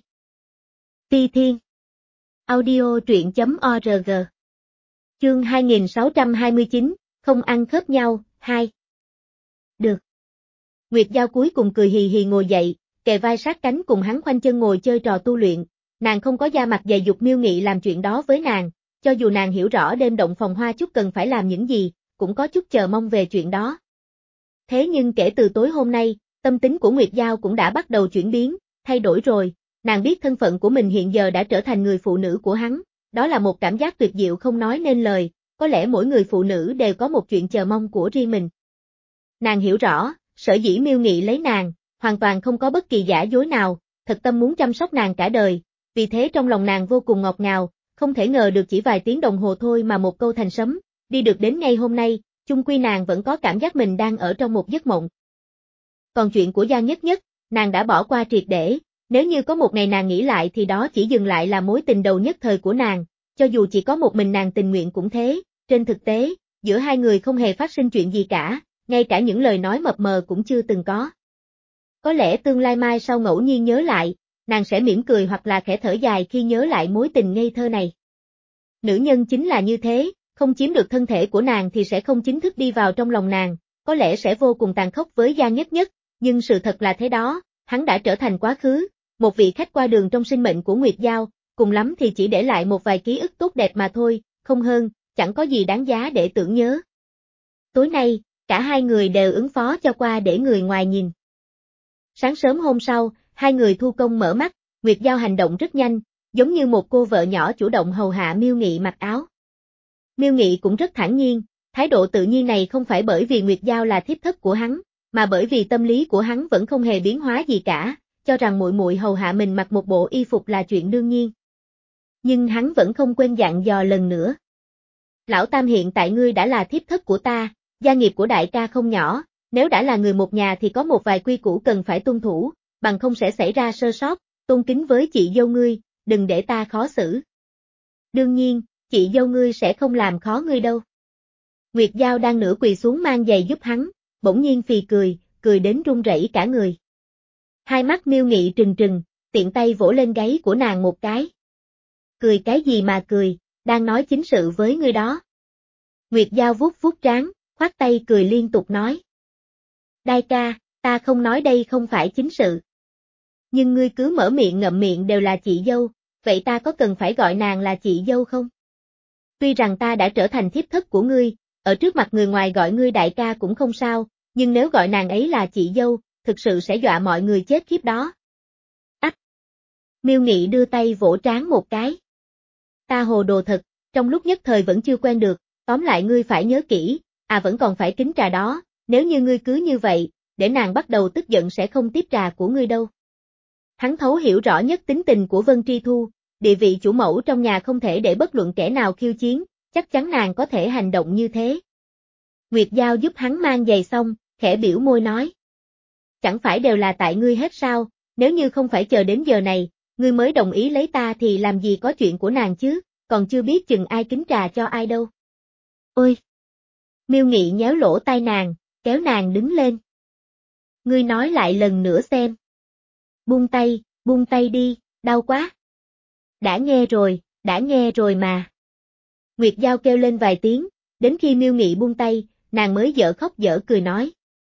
Phi Thiên Audio truyện chấm org Chương hai nghìn sáu trăm hai mươi chín, không ăn khớp nhau, hai. Được. Nguyệt Giao cuối cùng cười hì hì ngồi dậy, kề vai sát cánh cùng hắn khoanh chân ngồi chơi trò tu luyện, nàng không có da mặt dày dục Miêu Nghị làm chuyện đó với nàng, cho dù nàng hiểu rõ đêm động phòng hoa chúc cần phải làm những gì, cũng có chút chờ mong về chuyện đó. Thế nhưng kể từ tối hôm nay, tâm tính của Nguyệt Giao cũng đã bắt đầu chuyển biến, thay đổi rồi, nàng biết thân phận của mình hiện giờ đã trở thành người phụ nữ của hắn, đó là một cảm giác tuyệt diệu không nói nên lời, có lẽ mỗi người phụ nữ đều có một chuyện chờ mong của riêng mình. Nàng hiểu rõ, sở dĩ Miêu Nghị lấy nàng, hoàn toàn không có bất kỳ giả dối nào, thật tâm muốn chăm sóc nàng cả đời, vì thế trong lòng nàng vô cùng ngọt ngào, không thể ngờ được chỉ vài tiếng đồng hồ thôi mà một câu thành sấm, đi được đến ngay hôm nay, chung quy nàng vẫn có cảm giác mình đang ở trong một giấc mộng. Còn chuyện của Giang Nhất Nhất, nàng đã bỏ qua triệt để, nếu như có một ngày nàng nghĩ lại thì đó chỉ dừng lại là mối tình đầu nhất thời của nàng, cho dù chỉ có một mình nàng tình nguyện cũng thế, trên thực tế, giữa hai người không hề phát sinh chuyện gì cả, ngay cả những lời nói mập mờ cũng chưa từng có. Có lẽ tương lai mai sau ngẫu nhiên nhớ lại, nàng sẽ mỉm cười hoặc là khẽ thở dài khi nhớ lại mối tình ngây thơ này. Nữ nhân chính là như thế, không chiếm được thân thể của nàng thì sẽ không chính thức đi vào trong lòng nàng, có lẽ sẽ vô cùng tàn khốc với Giang Nhất Nhất, nhưng sự thật là thế đó, hắn đã trở thành quá khứ, một vị khách qua đường trong sinh mệnh của Nguyệt Giao, cùng lắm thì chỉ để lại một vài ký ức tốt đẹp mà thôi, không hơn, chẳng có gì đáng giá để tưởng nhớ. Tối nay, cả hai người đều ứng phó cho qua để người ngoài nhìn. Sáng sớm hôm sau, hai người thu công mở mắt, Nguyệt Giao hành động rất nhanh, giống như một cô vợ nhỏ chủ động hầu hạ Miêu Nghị mặc áo. Miêu Nghị cũng rất thản nhiên, thái độ tự nhiên này không phải bởi vì Nguyệt Giao là thiếp thất của hắn, mà bởi vì tâm lý của hắn vẫn không hề biến hóa gì cả, cho rằng muội muội hầu hạ mình mặc một bộ y phục là chuyện đương nhiên. Nhưng hắn vẫn không quên dặn dò lần nữa. Lão Tam, hiện tại ngươi đã là thiếp thất của ta, gia nghiệp của đại ca không nhỏ, nếu đã là người một nhà thì có một vài quy củ cần phải tuân thủ, bằng không sẽ xảy ra sơ sót, tôn kính với chị dâu ngươi, đừng để ta khó xử. Đương nhiên, chị dâu ngươi sẽ không làm khó ngươi đâu. Nguyệt Giao đang nửa quỳ xuống mang giày giúp hắn, bỗng nhiên phì cười, cười đến run rẩy cả người. Hai mắt Miêu Nghị trừng trừng, tiện tay vỗ lên gáy của nàng một cái. Cười cái gì mà cười, đang nói chính sự với ngươi đó. Nguyệt Giao vuốt vuốt trán, khoát tay cười liên tục nói. Đại ca, ta không nói đây không phải chính sự. Nhưng ngươi cứ mở miệng ngậm miệng đều là chị dâu, vậy ta có cần phải gọi nàng là chị dâu không? Tuy rằng ta đã trở thành thiếp thất của ngươi, ở trước mặt người ngoài gọi ngươi đại ca cũng không sao, nhưng nếu gọi nàng ấy là chị dâu, thực sự sẽ dọa mọi người chết khiếp đó. Ách! Miêu Nghị đưa tay vỗ trán một cái. Ta hồ đồ thật, trong lúc nhất thời vẫn chưa quen được, tóm lại ngươi phải nhớ kỹ, à vẫn còn phải kính trà đó, nếu như ngươi cứ như vậy, để nàng bắt đầu tức giận sẽ không tiếp trà của ngươi đâu. Hắn thấu hiểu rõ nhất tính tình của Vân Tri Thu, địa vị chủ mẫu trong nhà không thể để bất luận kẻ nào khiêu chiến, chắc chắn nàng có thể hành động như thế. Nguyệt Giao giúp hắn mang giày xong, khẽ biểu môi nói. Chẳng phải đều là tại ngươi hết sao, nếu như không phải chờ đến giờ này, ngươi mới đồng ý lấy ta thì làm gì có chuyện của nàng chứ, còn chưa biết chừng ai kính trà cho ai đâu. Ôi! Miêu Nghị nhéo lỗ tai nàng, kéo nàng đứng lên. Ngươi nói lại lần nữa xem. Buông tay, buông tay đi, đau quá. Đã nghe rồi, đã nghe rồi mà. Nguyệt Giao kêu lên vài tiếng, đến khi Miêu Nghị buông tay, nàng mới dở khóc dở cười nói.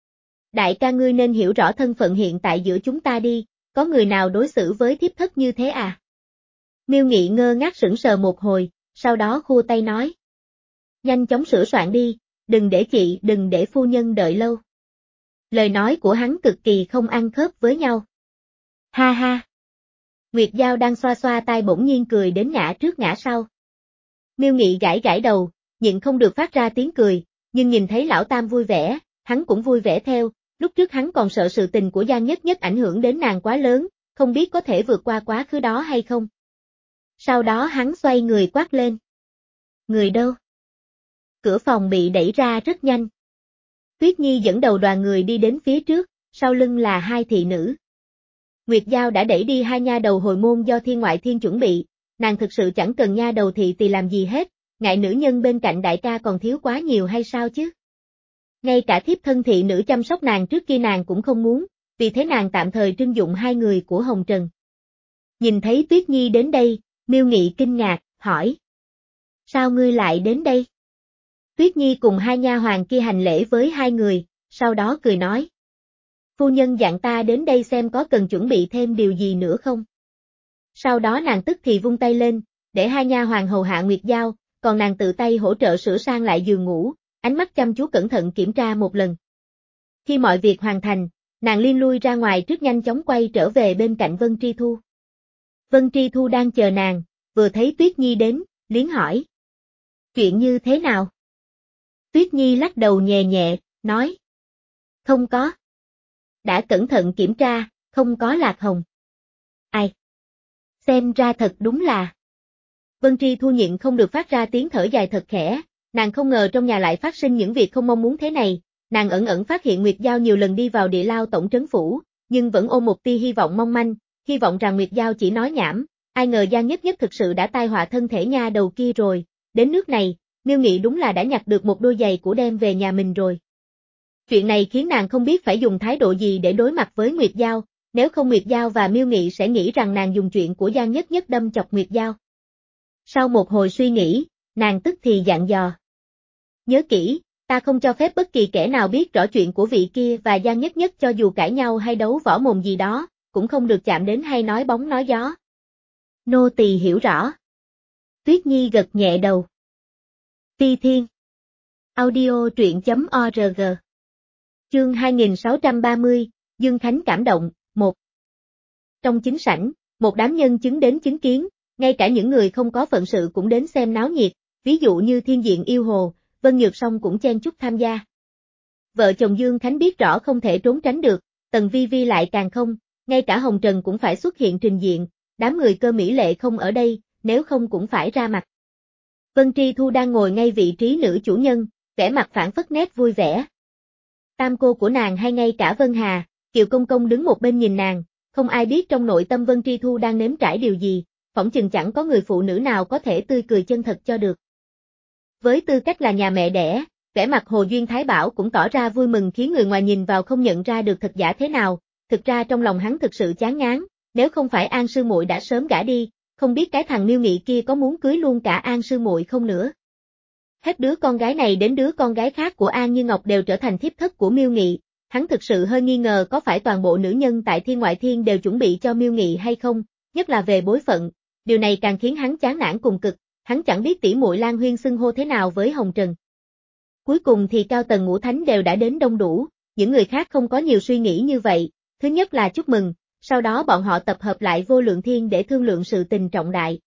Đại ca, ngươi nên hiểu rõ thân phận hiện tại giữa chúng ta đi, có người nào đối xử với thiếp thất như thế à? Miêu Nghị ngơ ngác sững sờ một hồi, sau đó khua tay nói. Nhanh chóng sửa soạn đi, đừng để chị, đừng để phu nhân đợi lâu. Lời nói của hắn cực kỳ không ăn khớp với nhau. Ha ha! Nguyệt Giao đang xoa xoa tai bỗng nhiên cười đến ngã trước ngã sau. Miêu Nghị gãi gãi đầu, nhịn không được phát ra tiếng cười, nhưng nhìn thấy lão Tam vui vẻ, hắn cũng vui vẻ theo, lúc trước hắn còn sợ sự tình của Giang Nhất Nhất ảnh hưởng đến nàng quá lớn, không biết có thể vượt qua quá khứ đó hay không. Sau đó hắn xoay người quát lên. Người đâu? Cửa phòng bị đẩy ra rất nhanh. Tuyết Nhi dẫn đầu đoàn người đi đến phía trước, sau lưng là hai thị nữ. Nguyệt Giao đã đẩy đi hai nha đầu hồi môn do Thiên Ngoại Thiên chuẩn bị, nàng thực sự chẳng cần nha đầu thị tỳ làm gì hết, ngại nữ nhân bên cạnh đại ca còn thiếu quá nhiều hay sao chứ? Ngay cả thiếp thân thị nữ chăm sóc nàng trước kia nàng cũng không muốn, vì thế nàng tạm thời trưng dụng hai người của Hồng Trần. Nhìn thấy Tuyết Nhi đến đây, Miêu Nghị kinh ngạc, hỏi. Sao ngươi lại đến đây? Tuyết Nhi cùng hai nha hoàn kia hành lễ với hai người, sau đó cười nói. Phu nhân dặn ta đến đây xem có cần chuẩn bị thêm điều gì nữa không? Sau đó nàng tức thì vung tay lên, để hai nha hoàn hầu hạ Nguyệt Giao, còn nàng tự tay hỗ trợ sửa sang lại giường ngủ, ánh mắt chăm chú cẩn thận kiểm tra một lần. Khi mọi việc hoàn thành, nàng liên lui ra ngoài trước nhanh chóng quay trở về bên cạnh Vân Tri Thu. Vân Tri Thu đang chờ nàng, vừa thấy Tuyết Nhi đến, liếng hỏi. Chuyện như thế nào? Tuyết Nhi lắc đầu nhẹ nhẹ, nói. Không có. Đã cẩn thận kiểm tra, không có lạc hồng. Ai? Xem ra thật đúng là. Vân Tri Thu nhịn không được phát ra tiếng thở dài thật khẽ, nàng không ngờ trong nhà lại phát sinh những việc không mong muốn thế này, nàng ẩn ẩn phát hiện Nguyệt Giao nhiều lần đi vào địa lao tổng trấn phủ, nhưng vẫn ôm một tia hy vọng mong manh, hy vọng rằng Nguyệt Giao chỉ nói nhảm, ai ngờ Giang Nhất Nhất thực sự đã tai họa thân thể nha đầu kia rồi, đến nước này, Miêu Nghị đúng là đã nhặt được một đôi giày của đem về nhà mình rồi. Chuyện này khiến nàng không biết phải dùng thái độ gì để đối mặt với Nguyệt Giao, nếu không Nguyệt Giao và Miêu Nghị sẽ nghĩ rằng nàng dùng chuyện của Giang Nhất Nhất đâm chọc Nguyệt Giao. Sau một hồi suy nghĩ, nàng tức thì dặn dò. Nhớ kỹ, ta không cho phép bất kỳ kẻ nào biết rõ chuyện của vị kia và Giang Nhất Nhất cho dù cãi nhau hay đấu võ mồm gì đó, cũng không được chạm đến hay nói bóng nói gió. Nô tỳ hiểu rõ. Tuyết Nhi gật nhẹ đầu. Phi Thiên. Audio truyện.org. Chương hai nghìn sáu trăm ba mươi, Dương Khánh cảm động, một. Trong chính sảnh, một đám nhân chứng đến chứng kiến, ngay cả những người không có phận sự cũng đến xem náo nhiệt, ví dụ như Thiên Diện Yêu Hồ, Vân Nhược Song cũng chen chúc tham gia. Vợ chồng Dương Khánh biết rõ không thể trốn tránh được, Tần Vi Vi lại càng không, ngay cả Hồng Trần cũng phải xuất hiện trình diện, đám người Cơ Mỹ Lệ không ở đây, nếu không cũng phải ra mặt. Vân Tri Thu đang ngồi ngay vị trí nữ chủ nhân, vẻ mặt phản phất nét vui vẻ. Tam cô của nàng hay ngay cả Vân Hà, Kiều Công Công đứng một bên nhìn nàng, không ai biết trong nội tâm Vân Tri Thu đang nếm trải điều gì, phỏng chừng chẳng có người phụ nữ nào có thể tươi cười chân thật cho được. Với tư cách là nhà mẹ đẻ, vẻ mặt Hồ Duyên Thái Bảo cũng tỏ ra vui mừng khiến người ngoài nhìn vào không nhận ra được thật giả thế nào, thực ra trong lòng hắn thực sự chán ngán, nếu không phải An sư muội đã sớm gả đi, không biết cái thằng Miêu Nghị kia có muốn cưới luôn cả An sư muội không nữa. Hết đứa con gái này đến đứa con gái khác của An Như Ngọc đều trở thành thiếp thất của Miêu Nghị, hắn thực sự hơi nghi ngờ có phải toàn bộ nữ nhân tại Thiên Ngoại Thiên đều chuẩn bị cho Miêu Nghị hay không, nhất là về bối phận, điều này càng khiến hắn chán nản cùng cực, hắn chẳng biết tỷ muội Lan Huyên xưng hô thế nào với Hồng Trần. Cuối cùng thì cao tầng ngũ thánh đều đã đến đông đủ, những người khác không có nhiều suy nghĩ như vậy, thứ nhất là chúc mừng, sau đó bọn họ tập hợp lại Vô Lượng Thiên để thương lượng sự tình trọng đại.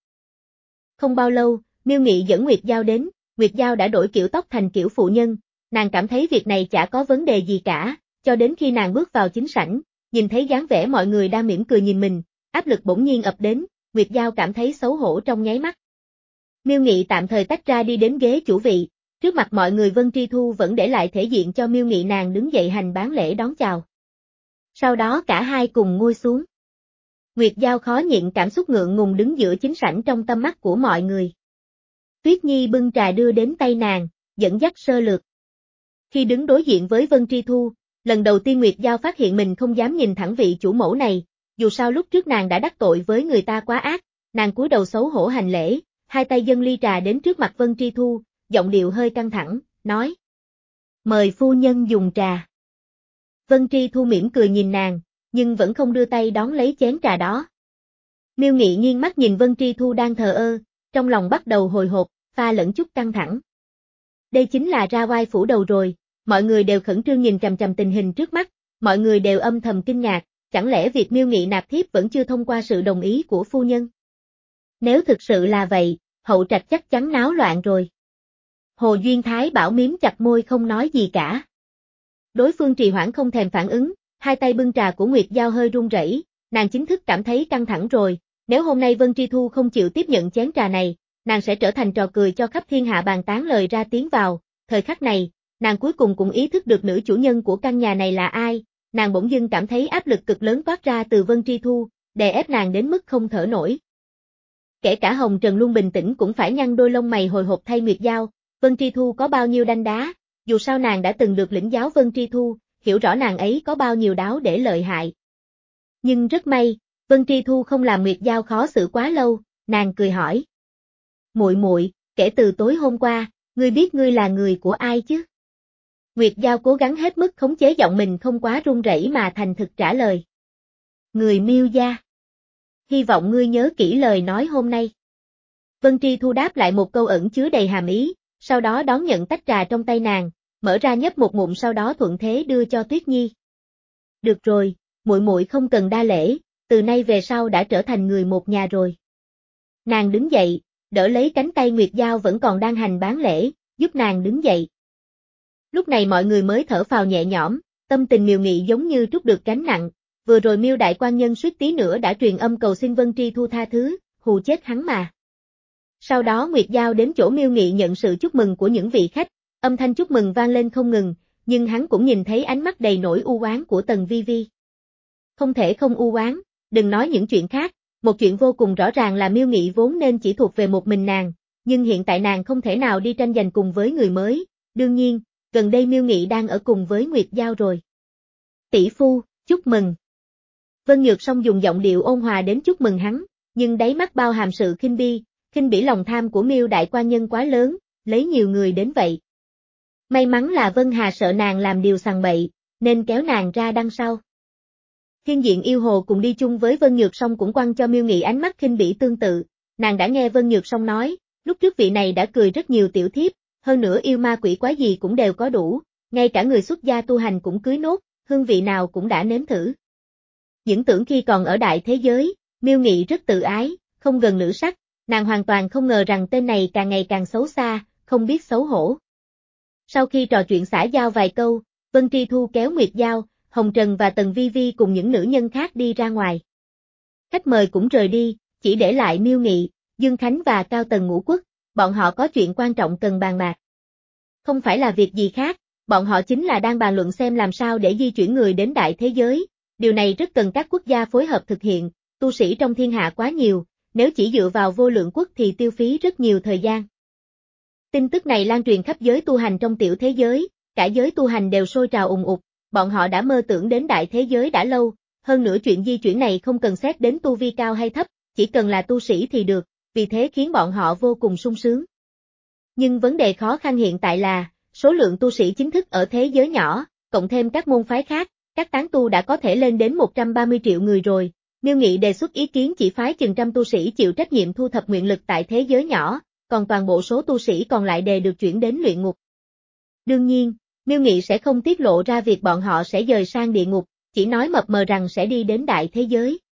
Không bao lâu, Miêu Nghị dẫn Nguyệt Giao đến, Nguyệt Giao đã đổi kiểu tóc thành kiểu phụ nhân, nàng cảm thấy việc này chả có vấn đề gì cả, cho đến khi nàng bước vào chính sảnh, nhìn thấy dáng vẻ mọi người đang mỉm cười nhìn mình, áp lực bỗng nhiên ập đến, Nguyệt Giao cảm thấy xấu hổ trong nháy mắt. Miêu Nghị tạm thời tách ra đi đến ghế chủ vị, trước mặt mọi người Vân Tri Thu vẫn để lại thể diện cho Miêu Nghị nàng đứng dậy hành bán lễ đón chào. Sau đó cả hai cùng ngồi xuống. Nguyệt Giao khó nhịn cảm xúc ngượng ngùng đứng giữa chính sảnh trong tâm mắt của mọi người. Tuyết Nhi bưng trà đưa đến tay nàng, dẫn dắt sơ lược. Khi đứng đối diện với Vân Tri Thu, lần đầu tiên Nguyệt Giao phát hiện mình không dám nhìn thẳng vị chủ mẫu này, dù sao lúc trước nàng đã đắc tội với người ta quá ác, nàng cúi đầu xấu hổ hành lễ, hai tay dâng ly trà đến trước mặt Vân Tri Thu, giọng điệu hơi căng thẳng, nói. Mời phu nhân dùng trà. Vân Tri Thu mỉm cười nhìn nàng, nhưng vẫn không đưa tay đón lấy chén trà đó. Miêu Nghị nghiêng mắt nhìn Vân Tri Thu đang thờ ơ, trong lòng bắt đầu hồi hộp, pha lẫn chút căng thẳng. Đây chính là ra oai phủ đầu rồi, mọi người đều khẩn trương nhìn chằm chằm tình hình trước mắt, mọi người đều âm thầm kinh ngạc, chẳng lẽ việc Miêu Nghị nạp thiếp vẫn chưa thông qua sự đồng ý của phu nhân? Nếu thực sự là vậy, hậu trạch chắc chắn náo loạn rồi. Hồ Duyên Thái Bảo miếm chặt môi không nói gì cả. Đối phương trì hoãn không thèm phản ứng, hai tay bưng trà của Nguyệt Giao hơi run rẩy, nàng chính thức cảm thấy căng thẳng rồi, nếu hôm nay Vân Tri Thu không chịu tiếp nhận chén trà này, nàng sẽ trở thành trò cười cho khắp thiên hạ bàn tán lời ra tiếng vào, thời khắc này, nàng cuối cùng cũng ý thức được nữ chủ nhân của căn nhà này là ai, nàng bỗng dưng cảm thấy áp lực cực lớn toát ra từ Vân Tri Thu, đè ép nàng đến mức không thở nổi. Kể cả Hồng Trần luôn bình tĩnh cũng phải nhăn đôi lông mày hồi hộp thay Nguyệt Giao, Vân Tri Thu có bao nhiêu đanh đá, dù sao nàng đã từng được lĩnh giáo Vân Tri Thu, hiểu rõ nàng ấy có bao nhiêu đáo để lợi hại. Nhưng rất may, Vân Tri Thu không làm Nguyệt Giao khó xử quá lâu, nàng cười hỏi. Muội muội, kể từ tối hôm qua, ngươi biết ngươi là người của ai chứ? Nguyệt Giao cố gắng hết mức khống chế giọng mình không quá run rẩy mà thành thực trả lời. Người Miêu gia. Hy vọng ngươi nhớ kỹ lời nói hôm nay. Vân Tri Thu đáp lại một câu ẩn chứa đầy hàm ý, sau đó đón nhận tách trà trong tay nàng, mở ra nhấp một ngụm sau đó thuận thế đưa cho Tuyết Nhi. Được rồi, muội muội không cần đa lễ, từ nay về sau đã trở thành người một nhà rồi. Nàng đứng dậy, đỡ lấy cánh tay Nguyệt Giao vẫn còn đang hành bán lễ, giúp nàng đứng dậy. Lúc này mọi người mới thở phào nhẹ nhõm, tâm tình Miêu Nghị giống như trút được gánh nặng, vừa rồi Miêu đại quan nhân suýt tí nữa đã truyền âm cầu xin Vân Tri Thu tha thứ, hù chết hắn mà. Sau đó Nguyệt Giao đến chỗ Miêu Nghị nhận sự chúc mừng của những vị khách, âm thanh chúc mừng vang lên không ngừng, nhưng hắn cũng nhìn thấy ánh mắt đầy nỗi u oán của Tần Vi Vi. Không thể không u oán, đừng nói những chuyện khác, một chuyện vô cùng rõ ràng là Miêu Nghị vốn nên chỉ thuộc về một mình nàng, nhưng hiện tại nàng không thể nào đi tranh giành cùng với người mới, đương nhiên, gần đây Miêu Nghị đang ở cùng với Nguyệt Giao rồi. Tỷ phu, chúc mừng. Vân Nhược Song dùng giọng điệu ôn hòa đến chúc mừng hắn, nhưng đáy mắt bao hàm sự khinh bi, khinh bỉ lòng tham của Miêu đại quan nhân quá lớn, lấy nhiều người đến vậy. May mắn là Vân Hà sợ nàng làm điều sằng bậy, nên kéo nàng ra đằng sau. Thiên Diện Yêu Hồ cùng đi chung với Vân Nhược Song cũng quăng cho Miêu Nghị ánh mắt khinh bỉ tương tự, nàng đã nghe Vân Nhược Song nói, lúc trước vị này đã cười rất nhiều tiểu thiếp, hơn nữa yêu ma quỷ quái gì cũng đều có đủ, ngay cả người xuất gia tu hành cũng cưới nốt, hương vị nào cũng đã nếm thử. Những tưởng khi còn ở đại thế giới, Miêu Nghị rất tự ái, không gần nữ sắc, nàng hoàn toàn không ngờ rằng tên này càng ngày càng xấu xa, không biết xấu hổ. Sau khi trò chuyện xã giao vài câu, Vân Tri Thu kéo Nguyệt Giao, Hồng Trần và Tần Vi Vi cùng những nữ nhân khác đi ra ngoài. Khách mời cũng rời đi, chỉ để lại Miêu Nghị, Dương Khánh và Cao Tần Ngũ Quốc, bọn họ có chuyện quan trọng cần bàn bạc. Không phải là việc gì khác, bọn họ chính là đang bàn luận xem làm sao để di chuyển người đến đại thế giới, điều này rất cần các quốc gia phối hợp thực hiện, tu sĩ trong thiên hạ quá nhiều, nếu chỉ dựa vào vô lượng quốc thì tiêu phí rất nhiều thời gian. Tin tức này lan truyền khắp giới tu hành trong tiểu thế giới, cả giới tu hành đều sôi trào ùng ục, bọn họ đã mơ tưởng đến đại thế giới đã lâu, hơn nữa chuyện di chuyển này không cần xét đến tu vi cao hay thấp, chỉ cần là tu sĩ thì được, vì thế khiến bọn họ vô cùng sung sướng. Nhưng vấn đề khó khăn hiện tại là, số lượng tu sĩ chính thức ở thế giới nhỏ, cộng thêm các môn phái khác, các tán tu đã có thể lên đến một trăm ba mươi triệu người rồi. Miêu Nghị đề xuất ý kiến chỉ phái chừng trăm tu sĩ chịu trách nhiệm thu thập nguyện lực tại thế giới nhỏ, còn toàn bộ số tu sĩ còn lại đều được chuyển đến luyện ngục. Đương nhiên, Miêu Nghị sẽ không tiết lộ ra việc bọn họ sẽ dời sang địa ngục, chỉ nói mập mờ rằng sẽ đi đến đại thế giới.